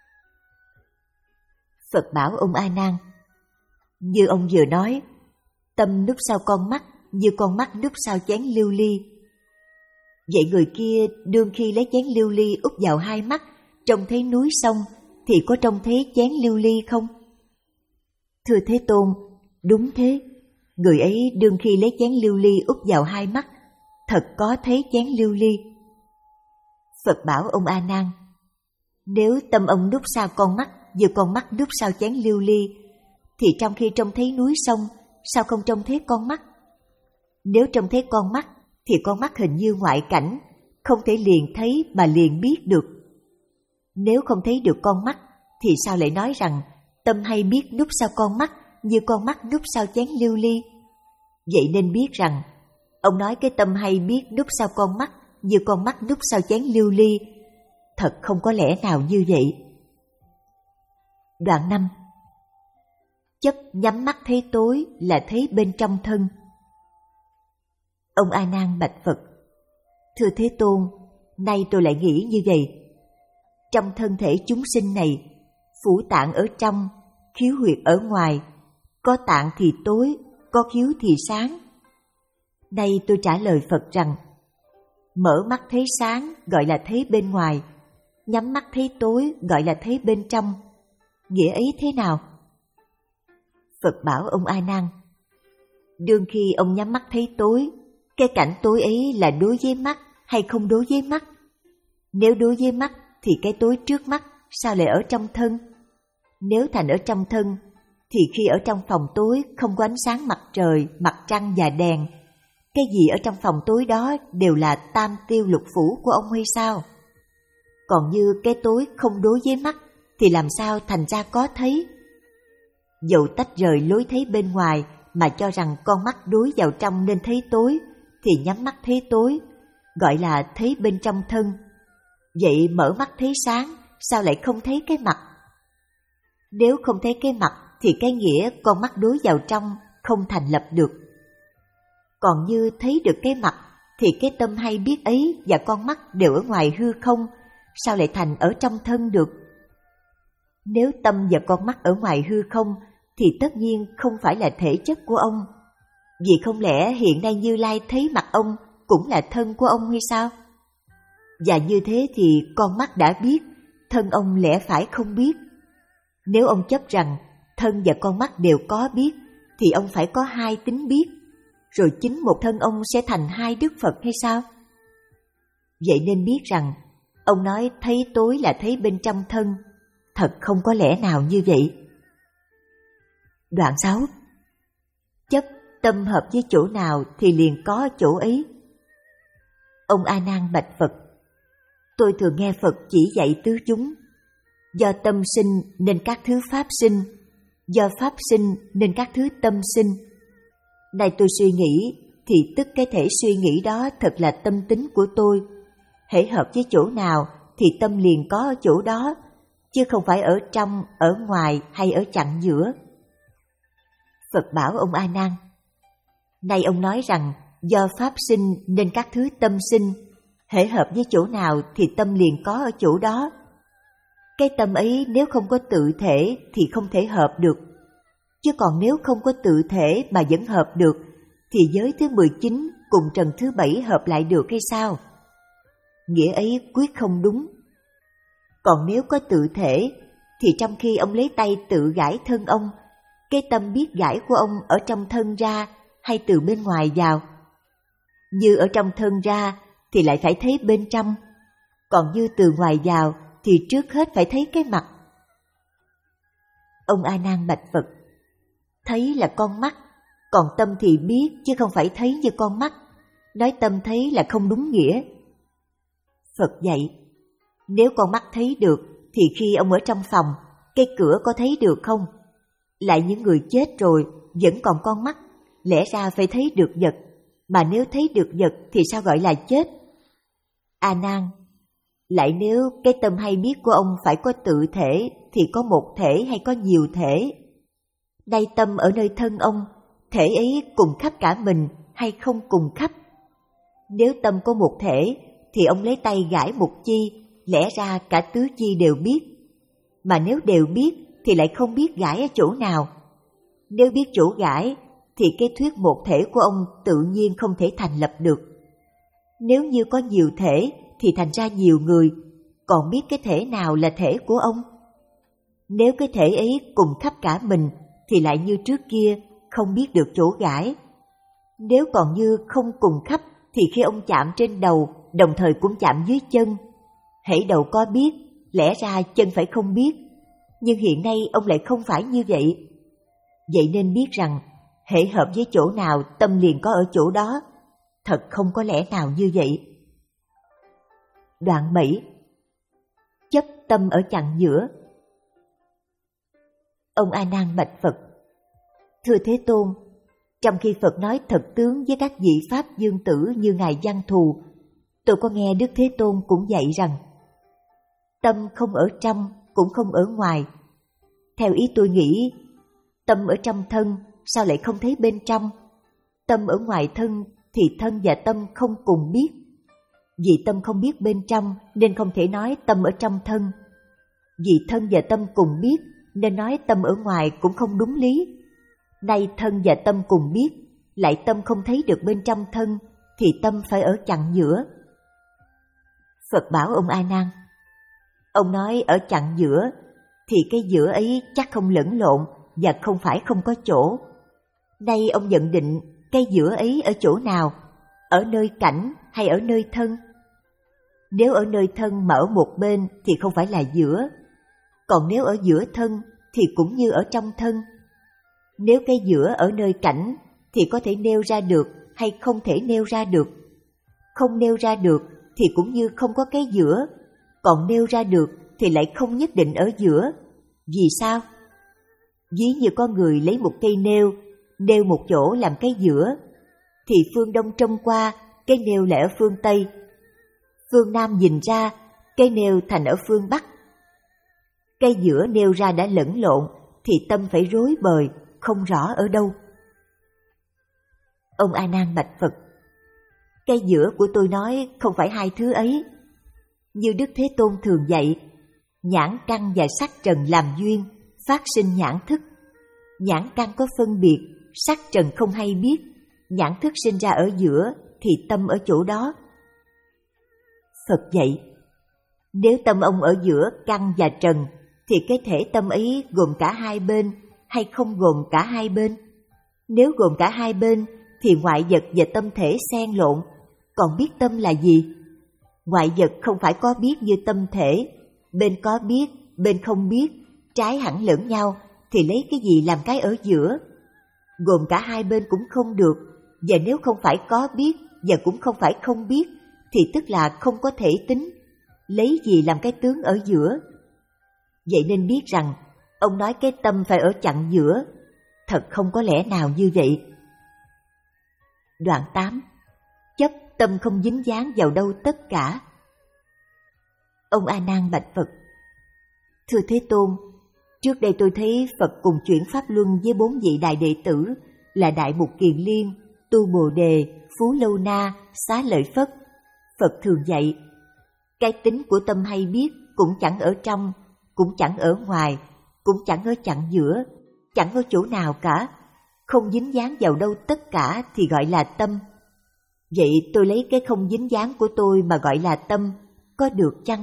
Phật bảo ông A Nan: như ông vừa nói, tâm núp sau con mắt như con mắt núp sau chén lưu ly. Vậy người kia đương khi lấy chén lưu ly úp vào hai mắt, trông thấy núi sông, thì có trông thấy chén lưu ly không? Thưa Thế Tôn, đúng thế. Người ấy đương khi lấy chén lưu ly úp vào hai mắt, thật có thấy chén lưu ly. Phật bảo ông A Nan: nếu tâm ông núp sau con mắt như con mắt núp sau chén lưu ly, thì trong khi trông thấy núi sông, sao không trông thấy con mắt? Nếu trông thấy con mắt, thì con mắt hình như ngoại cảnh, không thể liền thấy mà liền biết được. Nếu không thấy được con mắt, thì sao lại nói rằng tâm hay biết núp sau con mắt như con mắt núp sau chén lưu ly? Vậy nên biết rằng, ông nói cái tâm hay biết núp sau con mắt như con mắt núp sau chén lưu ly, thật không có lẽ nào như vậy. Đoạn năm. Chấp nhắm mắt thấy tối là thấy bên trong thân. Ông A Nan bạch Phật: thưa Thế Tôn, nay tôi lại nghĩ như vậy. Trong thân thể chúng sinh này, phủ tạng ở trong, khiếu huyệt ở ngoài, có tạng thì tối, có khiếu thì sáng. Nay tôi trả lời Phật rằng, mở mắt thấy sáng gọi là thấy bên ngoài, nhắm mắt thấy tối gọi là thấy bên trong. Nghĩa ấy thế nào? Phật bảo ông A Nan: Đương khi ông nhắm mắt thấy tối, cái cảnh tối ấy là đối với mắt hay không đối với mắt? Nếu đối với mắt thì cái tối trước mắt sao lại ở trong thân? Nếu thành ở trong thân thì khi ở trong phòng tối không có ánh sáng mặt trời, mặt trăng và đèn, cái gì ở trong phòng tối đó đều là tam tiêu lục phủ của ông hay sao? Còn như cái tối không đối với mắt thì làm sao thành ra có thấy? Dẫu tách rời lối thấy bên ngoài mà cho rằng con mắt đối vào trong nên thấy tối, thì nhắm mắt thấy tối, gọi là thấy bên trong thân. Vậy mở mắt thấy sáng, sao lại không thấy cái mặt? Nếu không thấy cái mặt thì cái nghĩa con mắt đối vào trong không thành lập được. Còn như thấy được cái mặt thì cái tâm hay biết ấy và con mắt đều ở ngoài hư không, sao lại thành ở trong thân được? Nếu tâm và con mắt ở ngoài hư không thì tất nhiên không phải là thể chất của ông. Vì không lẽ hiện nay Như Lai thấy mặt ông cũng là thân của ông hay sao? Và như thế thì con mắt đã biết, thân ông lẽ phải không biết. Nếu ông chấp rằng thân và con mắt đều có biết, thì ông phải có hai tính biết, rồi chính một thân ông sẽ thành hai Đức Phật hay sao? Vậy nên biết rằng, ông nói thấy tối là thấy bên trong thân, thật không có lẽ nào như vậy. Đoạn sáu. Chấp tâm hợp với chỗ nào thì liền có chỗ ấy. Ông A Nan bạch Phật: tôi thường nghe Phật chỉ dạy tứ chúng, do tâm sinh nên các thứ pháp sinh, do pháp sinh nên các thứ tâm sinh. Này tôi suy nghĩ thì tức cái thể suy nghĩ đó thật là tâm tính của tôi. Hễ hợp với chỗ nào thì tâm liền có ở chỗ đó, chứ không phải ở trong, ở ngoài hay ở chặng giữa. Phật bảo ông A Nan: nay ông nói rằng do pháp sinh nên các thứ tâm sinh, hễ hợp với chỗ nào thì tâm liền có ở chỗ đó. Cái tâm ấy nếu không có tự thể thì không thể hợp được. Chứ còn nếu không có tự thể mà vẫn hợp được, thì giới thứ mười chín cùng trần thứ bảy hợp lại được hay sao? Nghĩa ấy quyết không đúng. Còn nếu có tự thể, thì trong khi ông lấy tay tự gãi thân ông, cái tâm biết gãi của ông ở trong thân ra hay từ bên ngoài vào? Như ở trong thân ra thì lại phải thấy bên trong, còn như từ ngoài vào thì trước hết phải thấy cái mặt. Ông A Nan bạch Phật: thấy là con mắt, còn tâm thì biết chứ không phải thấy như con mắt. Nói tâm thấy là không đúng nghĩa. Phật dạy: nếu con mắt thấy được thì khi ông ở trong phòng, cái cửa có thấy được không? Lại những người chết rồi vẫn còn con mắt, lẽ ra phải thấy được vật, mà nếu thấy được vật thì sao gọi là chết? A Nan, lại nếu cái tâm hay biết của ông phải có tự thể thì có một thể hay có nhiều thể? Đây tâm ở nơi thân ông, thể ấy cùng khắp cả mình hay không cùng khắp? Nếu tâm có một thể thì ông lấy tay gãi một chi, lẽ ra cả tứ chi đều biết. Mà nếu đều biết thì lại không biết gãi ở chỗ nào. Nếu biết chỗ gãi thì cái thuyết một thể của ông tự nhiên không thể thành lập được. Nếu như có nhiều thể thì thành ra nhiều người, còn biết cái thể nào là thể của ông? Nếu cái thể ấy cùng khắp cả mình thì lại như trước kia không biết được chỗ gãi. Nếu còn như không cùng khắp thì khi ông chạm trên đầu, đồng thời cũng chạm dưới chân. Hễ đầu có biết, lẽ ra chân phải không biết, nhưng hiện nay ông lại không phải như vậy. Vậy nên biết rằng hễ hợp với chỗ nào tâm liền có ở chỗ đó, thật không có lẽ nào như vậy. Đoạn bảy. Chấp tâm ở chặng giữa. Ông A Nan bạch Phật: thưa Thế Tôn, trong khi Phật nói thật tướng với các vị pháp dương tử như ngài Văn Thù, tôi có nghe Đức Thế Tôn cũng dạy rằng tâm không ở trong cũng không ở ngoài. Theo ý tôi nghĩ, tâm ở trong thân sao lại không thấy bên trong? Tâm ở ngoài thân thì thân và tâm không cùng biết. Vì tâm không biết bên trong nên không thể nói tâm ở trong thân. Vì thân và tâm cùng biết nên nói tâm ở ngoài cũng không đúng lý. Nay thân và tâm cùng biết, lại tâm không thấy được bên trong thân, thì tâm phải ở chặng giữa. Phật bảo ông A Nan: ông nói ở chặng giữa, thì cái giữa ấy chắc không lẫn lộn và không phải không có chỗ. Nay ông nhận định cây giữa ấy ở chỗ nào? Ở nơi cảnh hay ở nơi thân? Nếu ở nơi thân mà ở một bên thì không phải là giữa, còn nếu ở giữa thân thì cũng như ở trong thân. Nếu cây giữa ở nơi cảnh thì có thể nêu ra được hay không thể nêu ra được. Không nêu ra được thì cũng như không có cái giữa, còn nêu ra được thì lại không nhất định ở giữa. Vì sao? Ví như con người lấy một cây nêu, nêu một chỗ làm cái giữa, thì phương Đông trông qua, cái nêu lại ở phương Tây. Phương Nam nhìn ra, cây nêu thành ở phương Bắc. Cây giữa nêu ra đã lẫn lộn, thì tâm phải rối bời, không rõ ở đâu. Ông A Nan bạch Phật: cây giữa của tôi nói không phải hai thứ ấy. Như Đức Thế Tôn thường dạy, nhãn căn và sắc trần làm duyên, phát sinh nhãn thức. Nhãn căn có phân biệt, sắc trần không hay biết, nhãn thức sinh ra ở giữa thì tâm ở chỗ đó. Phật dạy, nếu tâm ông ở giữa căn và trần thì cái thể tâm ấy gồm cả hai bên hay không gồm cả hai bên? Nếu gồm cả hai bên thì ngoại vật và tâm thể xen lộn, còn biết tâm là gì? Ngoại vật không phải có biết như tâm thể, bên có biết, bên không biết, trái hẳn lẫn nhau, thì lấy cái gì làm cái ở giữa? Gồm cả hai bên cũng không được, và nếu không phải có biết và cũng không phải không biết, thì tức là không có thể tính, lấy gì làm cái tướng ở giữa? Vậy nên biết rằng, ông nói cái tâm phải ở chặng giữa, thật không có lẽ nào như vậy. Đoạn tám. Chấp tâm không dính dáng vào đâu tất cả. Ông A Nan bạch Phật: thưa Thế Tôn, trước đây tôi thấy Phật cùng chuyển pháp luân với bốn vị đại đệ tử là Đại Mục Kiền Liên, Tu Bồ Đề, Phú Lâu Na, Xá Lợi Phất. Phật thường dạy, cái tính của tâm hay biết cũng chẳng ở trong, cũng chẳng ở ngoài, cũng chẳng ở chặng giữa, chẳng ở chỗ nào cả, không dính dáng vào đâu tất cả thì gọi là tâm. Vậy tôi lấy cái không dính dáng của tôi mà gọi là tâm, có được chăng?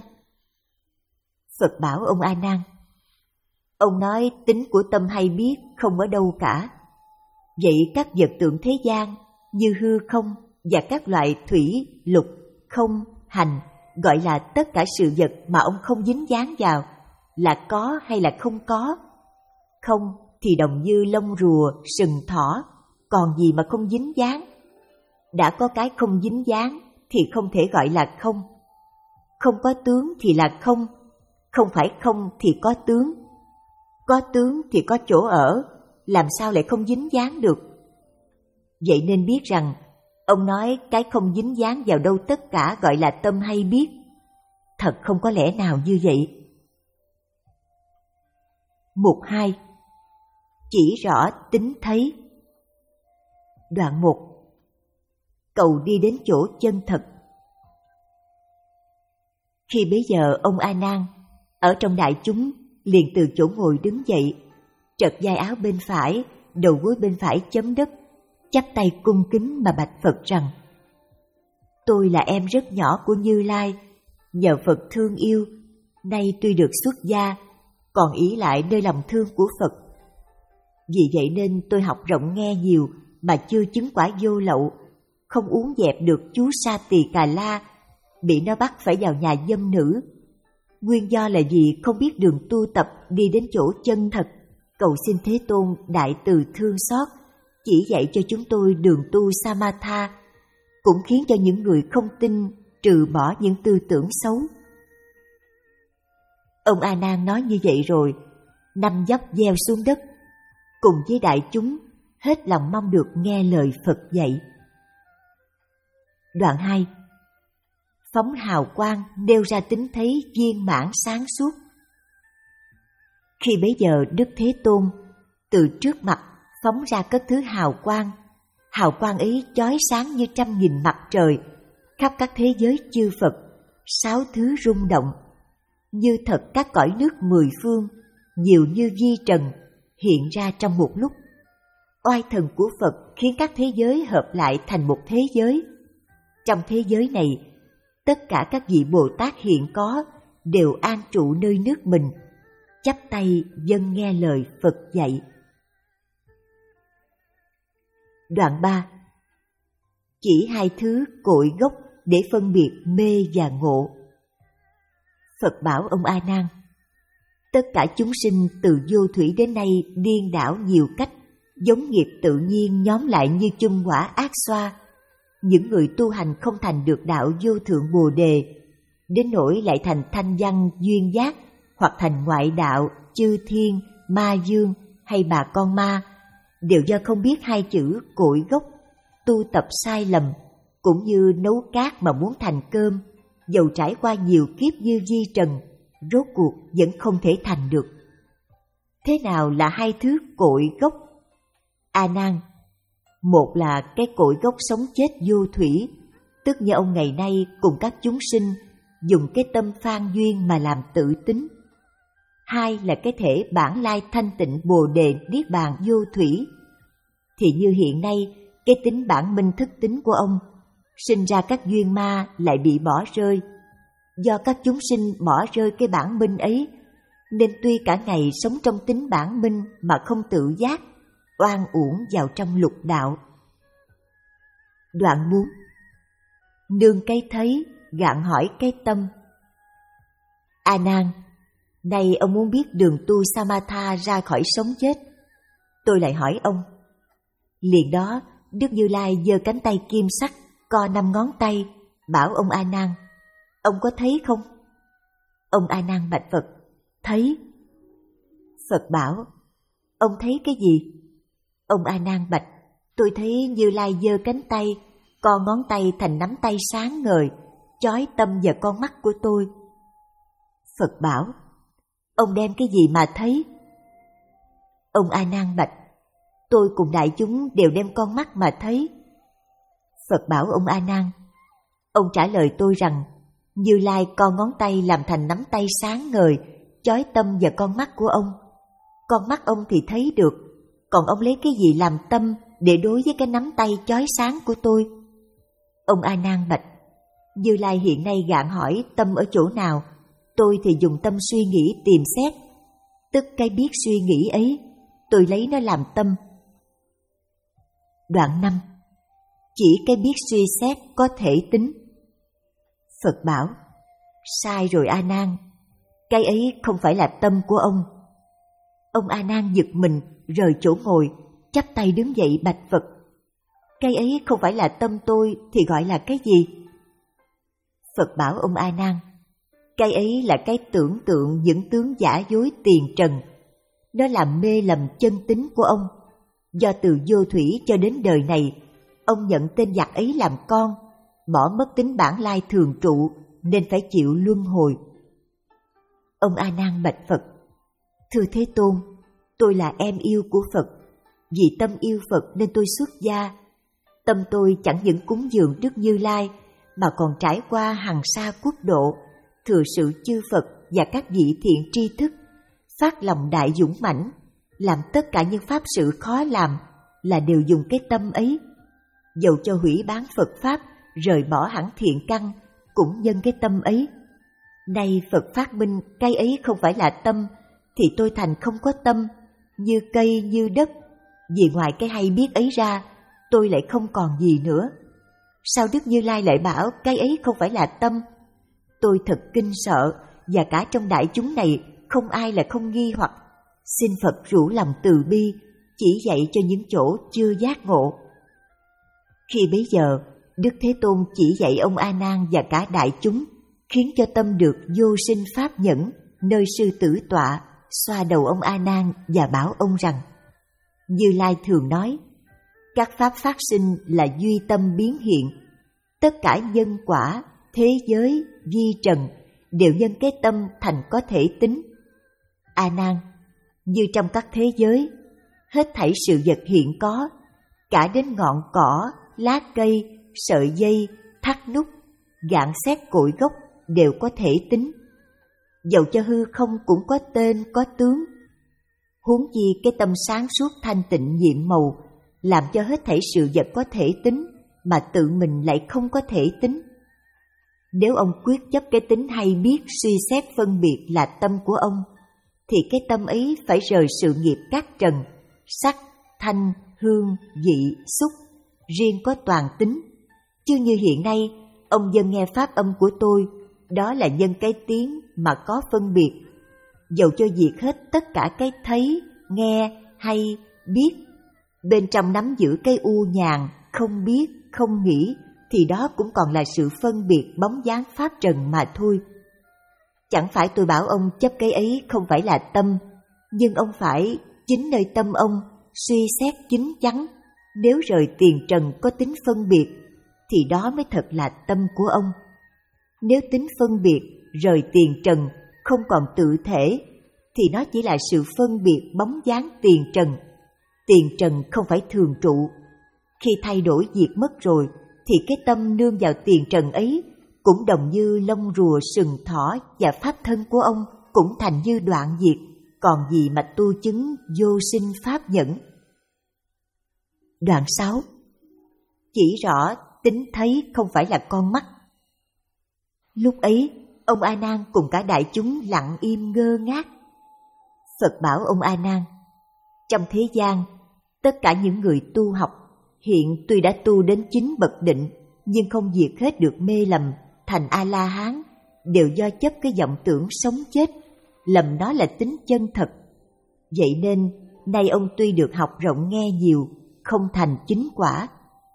Phật bảo ông A Nan, ông nói tính của tâm hay biết không ở đâu cả. Vậy các vật tượng thế gian như hư không và các loại thủy, lục, không, hành gọi là tất cả sự vật mà ông không dính dáng vào, là có hay là không có? Không thì đồng như lông rùa, sừng thỏ, còn gì mà không dính dáng? Đã có cái không dính dáng thì không thể gọi là không. Không có tướng thì là không, không phải không thì có tướng. Có tướng thì có chỗ ở, làm sao lại không dính dáng được? Vậy nên biết rằng, ông nói cái không dính dáng vào đâu tất cả gọi là tâm hay biết. Thật không có lẽ nào như vậy. Mục hai. Chỉ rõ tính thấy. Đoạn một. Cầu đi đến chỗ chân thật. Khi bấy giờ ông A Nan ở trong đại chúng liền từ chỗ ngồi đứng dậy, trật vai áo bên phải, đầu gối bên phải chấm đất, chắp tay cung kính mà bạch Phật rằng: tôi là em rất nhỏ của Như Lai, nhờ Phật thương yêu, nay tuy được xuất gia, còn ý lại nơi lòng thương của Phật. Vì vậy nên tôi học rộng nghe nhiều mà chưa chứng quả vô lậu, không uống dẹp được chú Sa Tỳ Cà La, bị nó bắt phải vào nhà dâm nữ. Nguyên do là vì không biết đường tu tập đi đến chỗ chân thật, cầu xin Thế Tôn đại từ thương xót, chỉ dạy cho chúng tôi đường tu Samatha, cũng khiến cho những người không tin trừ bỏ những tư tưởng xấu. Ông A Nan nói như vậy rồi, nằm dốc gieo xuống đất, cùng với đại chúng hết lòng mong được nghe lời Phật dạy. Đoạn hai. Phóng hào quang nêu ra tính thấy viên mãn sáng suốt. Khi bấy giờ Đức Thế Tôn từ trước mặt phóng ra các thứ hào quang, hào quang ấy chói sáng như trăm nghìn mặt trời, khắp các thế giới chư Phật, sáu thứ rung động, như thật các cõi nước mười phương, nhiều như vi trần, hiện ra trong một lúc. Oai thần của Phật khiến các thế giới hợp lại thành một thế giới. Trong thế giới này, tất cả các vị Bồ Tát hiện có đều an trụ nơi nước mình, chắp tay vâng nghe lời Phật dạy. Đoạn ba. Chỉ hai thứ cội gốc để phân biệt mê và ngộ. Phật bảo ông A Nan, tất cả chúng sinh từ vô thủy đến nay điên đảo nhiều cách, giống nghiệp tự nhiên nhóm lại như chung quả ác xoa. Những người tu hành không thành được đạo vô thượng Bồ đề, đến nỗi lại thành thanh văn duyên giác, hoặc thành ngoại đạo, chư thiên, ma dương hay bà con ma, đều do không biết hai chữ cội gốc, tu tập sai lầm, cũng như nấu cát mà muốn thành cơm, dầu trải qua nhiều kiếp như di trần, rốt cuộc vẫn không thể thành được. Thế nào là hai thứ cội gốc? A Nan, một là cái cội gốc sống chết vô thủy, tức như ông ngày nay cùng các chúng sinh dùng cái tâm phan duyên mà làm tự tính. Hai là cái thể bản lai thanh tịnh Bồ đề niết bàn vô thủy. Thì như hiện nay, cái tính bản minh thức tính của ông sinh ra các duyên ma lại bị bỏ rơi. Do các chúng sinh bỏ rơi cái bản minh ấy, nên tuy cả ngày sống trong tính bản minh mà không tự giác, oan uổng vào trong lục đạo. Đoạn bốn. Nương cái thấy, gạn hỏi cái tâm. A Nan, nay ông muốn biết đường tu Samatha ra khỏi sống chết. Tôi lại hỏi ông. Liền đó, Đức Như Lai giơ cánh tay kim sắc, co năm ngón tay, bảo ông A Nan, ông có thấy không? Ông A Nan bạch Phật, thấy. Phật bảo, ông thấy cái gì? Ông A Nan bạch, tôi thấy Như Lai giơ cánh tay, co ngón tay thành nắm tay sáng ngời, chói tâm vào con mắt của tôi. Phật bảo, ông đem cái gì mà thấy? Ông A Nan bạch, tôi cùng đại chúng đều đem con mắt mà thấy. Phật bảo ông A Nan, ông trả lời tôi rằng Như Lai co ngón tay làm thành nắm tay sáng ngời, chói tâm vào con mắt của ông. Con mắt ông thì thấy được, còn ông lấy cái gì làm tâm để đối với cái nắm tay chói sáng của tôi? Ông A Nan bạch, Như Lai hiện nay gạn hỏi tâm ở chỗ nào, tôi thì dùng tâm suy nghĩ tìm xét, tức cái biết suy nghĩ ấy, tôi lấy nó làm tâm. Đoạn năm. Chỉ cái biết suy xét có thể tính. Phật bảo, sai rồi A Nan, cái ấy không phải là tâm của ông. Ông A Nan giật mình, rời chỗ ngồi, chắp tay đứng dậy bạch Phật, cái ấy không phải là tâm tôi thì gọi là cái gì? Phật bảo ông A Nan, cái ấy là cái tưởng tượng những tướng giả dối tiền trần, nó làm mê lầm chân tính của ông. Do từ vô thủy cho đến đời này, ông nhận tên giặc ấy làm con, bỏ mất tính bản lai thường trụ, nên phải chịu luân hồi. Ông A Nan bạch Phật, thưa Thế Tôn, tôi là em yêu của Phật, vì tâm yêu Phật nên tôi xuất gia. Tâm tôi chẳng những cúng dường Đức Như Lai, mà còn trải qua hằng sa quốc độ, thừa sự chư Phật và các vị thiện tri thức, phát lòng đại dũng mãnh, làm tất cả những pháp sự khó làm là đều dùng cái tâm ấy. Dầu cho hủy bán Phật Pháp, rời bỏ hẳn thiện căn, cũng nhân cái tâm ấy. Nay Phật phát minh cái ấy không phải là tâm, thì tôi thành không có tâm, như cây như đất, vì ngoài cái hay biết ấy ra, tôi lại không còn gì nữa. Sao Đức Như Lai lại bảo cái ấy không phải là tâm? Tôi thật kinh sợ, và cả trong đại chúng này không ai là không nghi hoặc. Xin Phật rủ lòng từ bi, chỉ dạy cho những chỗ chưa giác ngộ. Khi bấy giờ, Đức Thế Tôn chỉ dạy ông A Nan và cả đại chúng, khiến cho tâm được vô sinh pháp nhẫn, nơi sư tử tọa, xoa đầu ông A Nan và bảo ông rằng: Như Lai thường nói, các pháp phát sinh là duy tâm biến hiện, tất cả nhân quả, thế giới, vi trần đều nhân cái tâm thành có thể tính. A Nan, như trong các thế giới, hết thảy sự vật hiện có, cả đến ngọn cỏ, lá cây, sợi dây, thắt nút, gạn xét cội gốc đều có thể tính. Dầu cho hư không cũng có tên, có tướng. Huống chi cái tâm sáng suốt thanh tịnh nhiệm màu, làm cho hết thảy sự vật có thể tính, mà tự mình lại không có thể tính. Nếu ông quyết chấp cái tính hay biết suy xét phân biệt là tâm của ông, thì cái tâm ấy phải rời sự nghiệp các trần, sắc, thanh, hương, vị, xúc, riêng có toàn tính. Chứ như hiện nay, ông dân nghe pháp âm của tôi, đó là nhân cái tiếng mà có phân biệt. Dầu cho diệt hết tất cả cái thấy, nghe hay biết, bên trong nắm giữ cái u nhàn, không biết, không nghĩ, thì đó cũng còn là sự phân biệt bóng dáng pháp trần mà thôi. Chẳng phải tôi bảo ông chấp cái ấy không phải là tâm, nhưng ông phải chính nơi tâm ông suy xét chín chắn. Nếu rời tiền trần có tính phân biệt, thì đó mới thật là tâm của ông. Nếu tính phân biệt, rời tiền trần, không còn tự thể, thì nó chỉ là sự phân biệt bóng dáng tiền trần. Tiền trần không phải thường trụ. Khi thay đổi diệt mất rồi, thì cái tâm nương vào tiền trần ấy cũng đồng như lông rùa sừng thỏ và pháp thân của ông cũng thành như đoạn diệt, còn gì mà tu chứng vô sinh pháp nhẫn. Đoạn sáu. Chỉ rõ tính thấy không phải là con mắt. Lúc ấy, ông A Nan cùng cả đại chúng lặng im ngơ ngác. Phật bảo ông A Nan, trong thế gian, tất cả những người tu học hiện tuy đã tu đến chín bậc định, nhưng không diệt hết được mê lầm thành A-la-hán, đều do chấp cái vọng tưởng sống chết, lầm đó là tính chân thật. Vậy nên, nay ông tuy được học rộng nghe nhiều, không thành chính quả.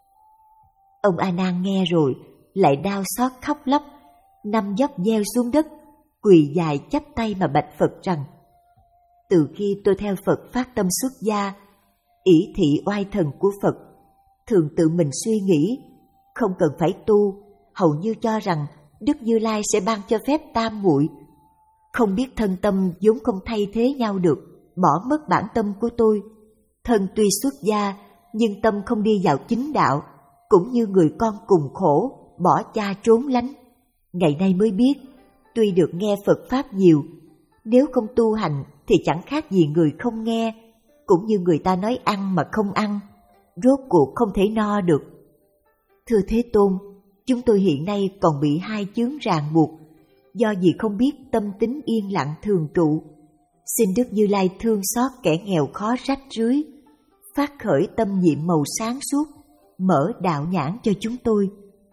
Ông A Nan nghe rồi, lại đau xót khóc lóc, nằm dốc gieo xuống đất, quỳ dài chắp tay mà bạch Phật rằng: từ khi tôi theo Phật phát tâm xuất gia, ỷ thị oai thần của Phật, thường tự mình suy nghĩ, không cần phải tu, hầu như cho rằng Đức Như Lai sẽ ban cho phép tam muội. Không biết thân tâm vốn không thay thế nhau được, bỏ mất bản tâm của tôi. Thân tuy xuất gia, nhưng tâm không đi vào chính đạo, cũng như người con cùng khổ, bỏ cha trốn lánh. Ngày nay mới biết, tuy được nghe Phật Pháp nhiều, nếu không tu hành thì chẳng khác gì người không nghe, cũng như người ta nói ăn mà không ăn, rốt cuộc không thể no được. Thưa Thế Tôn, chúng tôi hiện nay còn bị hai chướng ràng buộc, do vì không biết tâm tính yên lặng thường trụ. Xin Đức Như Lai thương xót kẻ nghèo khó rách rưới, phát khởi tâm niệm màu sáng suốt, mở đạo nhãn cho chúng tôi.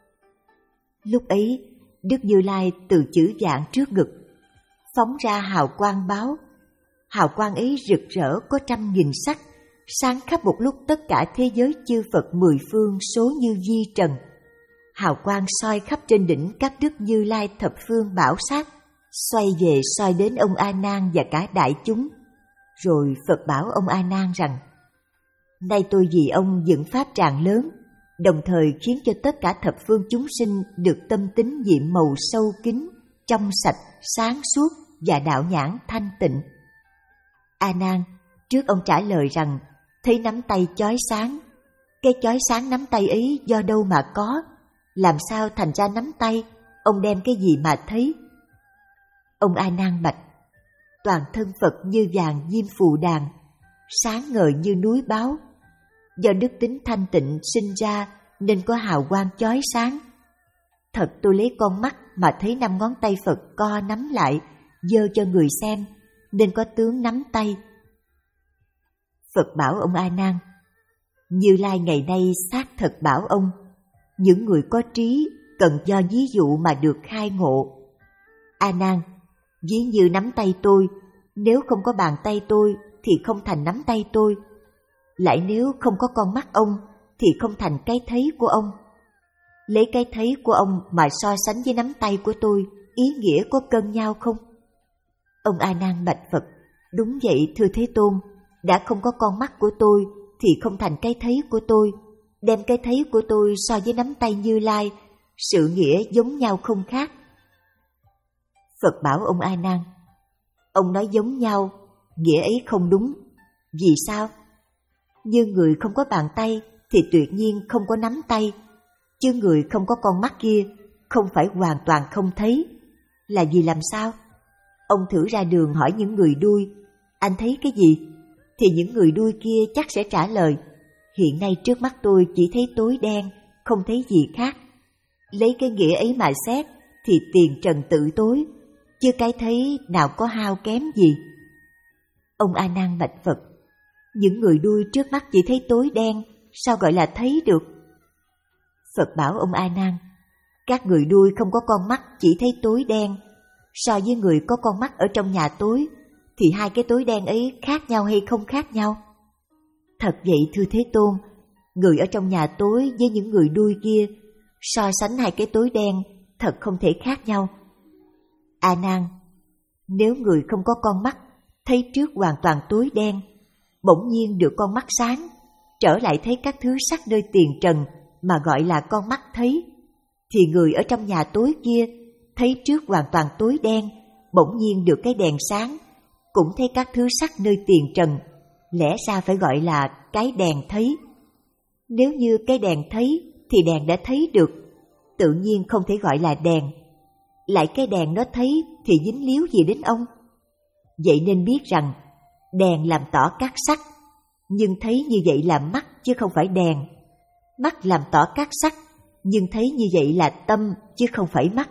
Lúc ấy, Đức Như Lai từ chữ vạn trước ngực phóng ra hào quang báo. Hào quang ấy rực rỡ có trăm nghìn sắc, sáng khắp một lúc tất cả thế giới chư Phật mười phương số như vi trần. Hào quang soi khắp trên đỉnh các Đức Như Lai thập phương bảo sát, xoay về soi đến ông A Nan và cả đại chúng. Rồi Phật bảo ông A Nan rằng: nay tôi vì ông dựng pháp tràng lớn, đồng thời khiến cho tất cả thập phương chúng sinh được tâm tín nhiệm màu sâu kín, trong sạch, sáng suốt và đạo nhãn thanh tịnh. A Nan, trước ông trả lời rằng thấy nắm tay chói sáng. Cái chói sáng nắm tay ấy do đâu mà có? Làm sao thành ra nắm tay? Ông đem cái gì mà thấy? Ông A Nan bạch: toàn thân Phật như vàng diêm phù đàn, sáng ngời như núi báo. Do đức tính thanh tịnh sinh ra nên có hào quang chói sáng. Thật tôi lấy con mắt mà thấy năm ngón tay Phật co nắm lại, giơ cho người xem, nên có tướng nắm tay. Phật bảo ông A Nan: Như Lai ngày nay xác thật bảo ông, những người có trí cần do ví dụ mà được khai ngộ. A Nan, ví như nắm tay tôi, nếu không có bàn tay tôi thì không thành nắm tay tôi. Lại nếu không có con mắt ông thì không thành cái thấy của ông. Lấy cái thấy của ông mà so sánh với nắm tay của tôi, ý nghĩa có cân nhau không? Ông A Nan bạch Phật: đúng vậy thưa Thế Tôn, đã không có con mắt của tôi thì không thành cái thấy của tôi. Đem cái thấy của tôi so với nắm tay Như Lai, sự nghĩa giống nhau không khác. Phật bảo ông A Nan: ông nói giống nhau, nghĩa ấy không đúng. Vì sao? Như người không có bàn tay thì tuyệt nhiên không có nắm tay, chứ người không có con mắt kia không phải hoàn toàn không thấy. Là vì làm sao? Ông thử ra đường hỏi những người đuôi: anh thấy cái gì? Thì những người đuôi kia chắc sẽ trả lời: hiện nay trước mắt tôi chỉ thấy tối đen, không thấy gì khác. Lấy cái nghĩa ấy mà xét thì tiền trần tự tối, chứ cái thấy nào có hao kém gì. Ông A Nan bạch Phật: những người đuôi trước mắt chỉ thấy tối đen, sao gọi là thấy được? Phật bảo ông A Nan, các người đuôi không có con mắt chỉ thấy tối đen, so với người có con mắt ở trong nhà tối, thì hai cái tối đen ấy khác nhau hay không khác nhau? Thật vậy thưa Thế Tôn, người ở trong nhà tối với những người đuôi kia, so sánh hai cái tối đen thật không thể khác nhau. A Nan, nếu người không có con mắt, thấy trước hoàn toàn tối đen, bỗng nhiên được con mắt sáng, trở lại thấy các thứ sắc nơi tiền trần mà gọi là con mắt thấy, thì người ở trong nhà tối kia thấy trước hoàn toàn tối đen, bỗng nhiên được cái đèn sáng, cũng thấy các thứ sắc nơi tiền trần, lẽ ra phải gọi là cái đèn thấy. Nếu như cái đèn thấy thì đèn đã thấy được, tự nhiên không thể gọi là đèn. Lại cái đèn nó thấy thì dính líu gì đến ông? Vậy nên biết rằng đèn làm tỏ các sắc, nhưng thấy như vậy là mắt chứ không phải đèn. Mắt làm tỏ các sắc, nhưng thấy như vậy là tâm chứ không phải mắt.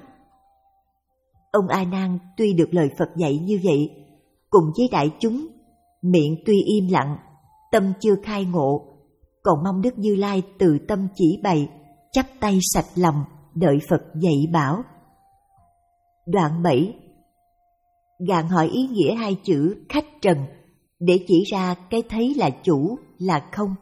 Ông A Nan tuy được lời Phật dạy như vậy, cùng với đại chúng, miệng tuy im lặng, tâm chưa khai ngộ, còn mong Đức Như Lai từ tâm chỉ bày, chắp tay sạch lòng, đợi Phật dạy bảo. Đoạn bảy. Gạn hỏi ý nghĩa hai chữ khách trần, để chỉ ra cái thấy là chủ, là không.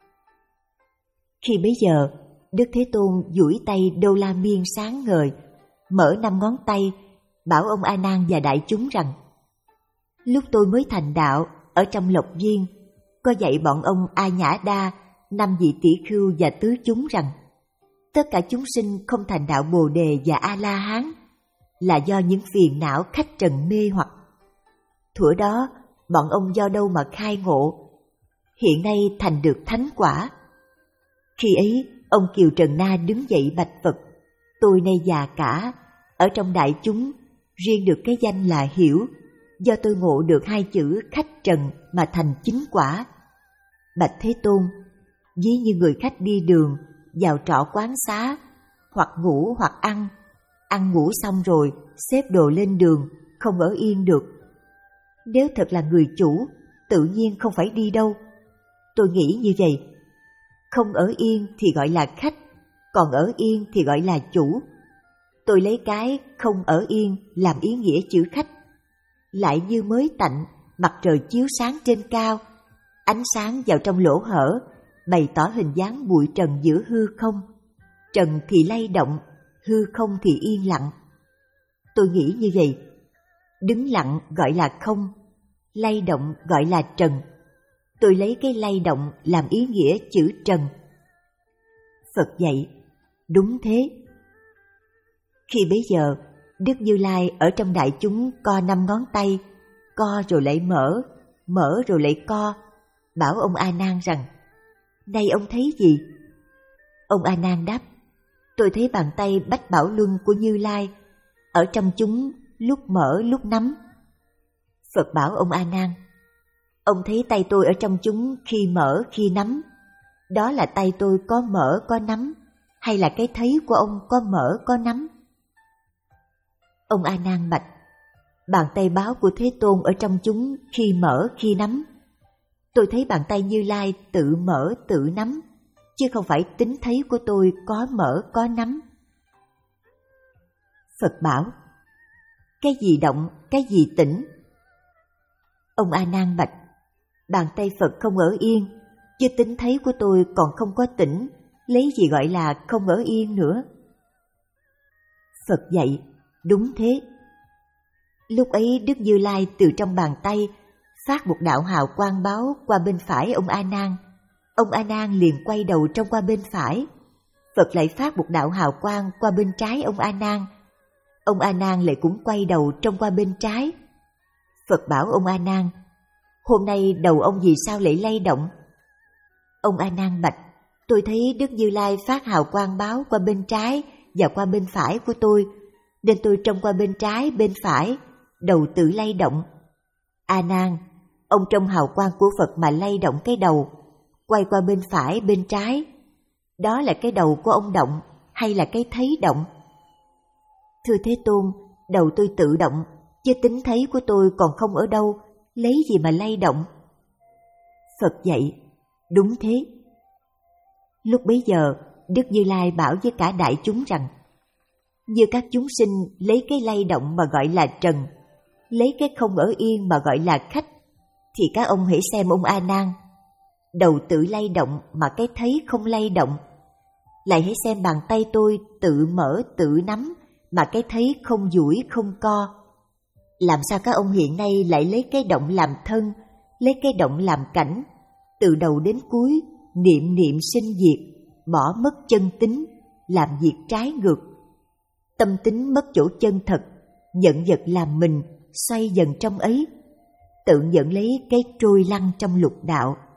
Khi bấy giờ, Đức Thế Tôn duỗi tay đô la miên sáng ngời, mở năm ngón tay, bảo ông A Nan và đại chúng rằng: lúc tôi mới thành đạo ở trong Lộc Viên, có dạy bọn ông A Nhã Đa, năm vị tỷ khưu và tứ chúng rằng tất cả chúng sinh không thành đạo Bồ Đề và A La Hán là do những phiền não khách trần mê hoặc. Thuở đó bọn ông do đâu mà khai ngộ, hiện nay thành được thánh quả. Khi ấy ông Kiều Trần Na đứng dậy bạch Phật: tôi nay già cả, ở trong đại chúng riêng được cái danh là hiểu, do tôi ngộ được hai chữ khách trần mà thành chính quả. Bạch Thế Tôn, ví như người khách đi đường vào trọ quán xá, hoặc ngủ hoặc ăn, ăn ngủ xong rồi xếp đồ lên đường, không ở yên được. Nếu thật là người chủ, tự nhiên không phải đi đâu. Tôi nghĩ như vậy, không ở yên thì gọi là khách, còn ở yên thì gọi là chủ. Tôi lấy cái không ở yên làm ý nghĩa chữ khách. Lại như mới tạnh, mặt trời chiếu sáng trên cao, ánh sáng vào trong lỗ hở, bày tỏ hình dáng bụi trần giữa hư không. Trần thì lay động, hư không thì yên lặng. Tôi nghĩ như vậy, đứng lặng gọi là không, lay động gọi là trần. Tôi lấy cái lay động làm ý nghĩa chữ trần. Phật dạy, đúng thế. Khi bấy giờ, Đức Như Lai ở trong đại chúng co năm ngón tay, co rồi lại mở, mở rồi lại co, bảo ông A Nan rằng: nay ông thấy gì? Ông A Nan đáp: tôi thấy bàn tay bách bảo luân của Như Lai ở trong chúng lúc mở lúc nắm. Phật bảo ông A Nan: ông thấy tay tôi ở trong chúng khi mở khi nắm, đó là tay tôi có mở có nắm, hay là cái thấy của ông có mở có nắm? Ông A Nan bạch: bàn tay báo của Thế Tôn ở trong chúng khi mở khi nắm. Tôi thấy bàn tay Như Lai tự mở tự nắm, chứ không phải tính thấy của tôi có mở có nắm. Phật bảo: cái gì động, cái gì tĩnh? Ông A Nan bạch: bàn tay Phật không ở yên, chứ tính thấy của tôi còn không có tĩnh, lấy gì gọi là không ở yên nữa? Phật dạy, đúng thế. Lúc ấy Đức Như Lai từ trong bàn tay phát một đạo hào quang báo qua bên phải ông A Nan. Ông A Nan liền quay đầu trong qua bên phải. Phật lại phát một đạo hào quang qua bên trái ông A Nan. Ông A Nan lại cũng quay đầu trong qua bên trái. Phật bảo ông A Nan: hôm nay đầu ông vì sao lại lay động? Ông A Nan bạch: tôi thấy Đức Như Lai phát hào quang báo qua bên trái và qua bên phải của tôi, nên tôi trông qua bên trái bên phải, đầu tự lay động. A Nan, ông trong hào quang của Phật mà lay động cái đầu, quay qua bên phải bên trái, đó là cái đầu của ông động hay là cái thấy động? Thưa Thế Tôn, đầu tôi tự động, chứ tính thấy của tôi còn không ở đâu, lấy gì mà lay động? Phật dạy, đúng thế. Lúc bấy giờ, Đức Như Lai bảo với cả đại chúng rằng: như các chúng sinh lấy cái lay động mà gọi là trần, lấy cái không ở yên mà gọi là khách, thì các ông hãy xem ông A Nan, đầu tự lay động mà cái thấy không lay động. Lại hãy xem bàn tay tôi tự mở tự nắm mà cái thấy không duỗi không co. Làm sao các ông hiện nay lại lấy cái động làm thân, lấy cái động làm cảnh, từ đầu đến cuối niệm niệm sinh diệt, bỏ mất chân tính, làm việc trái ngược. Tâm tính mất chỗ chân thật, nhận vật làm mình, xoay dần trong ấy, tự nhận lấy cái trôi lăn trong lục đạo.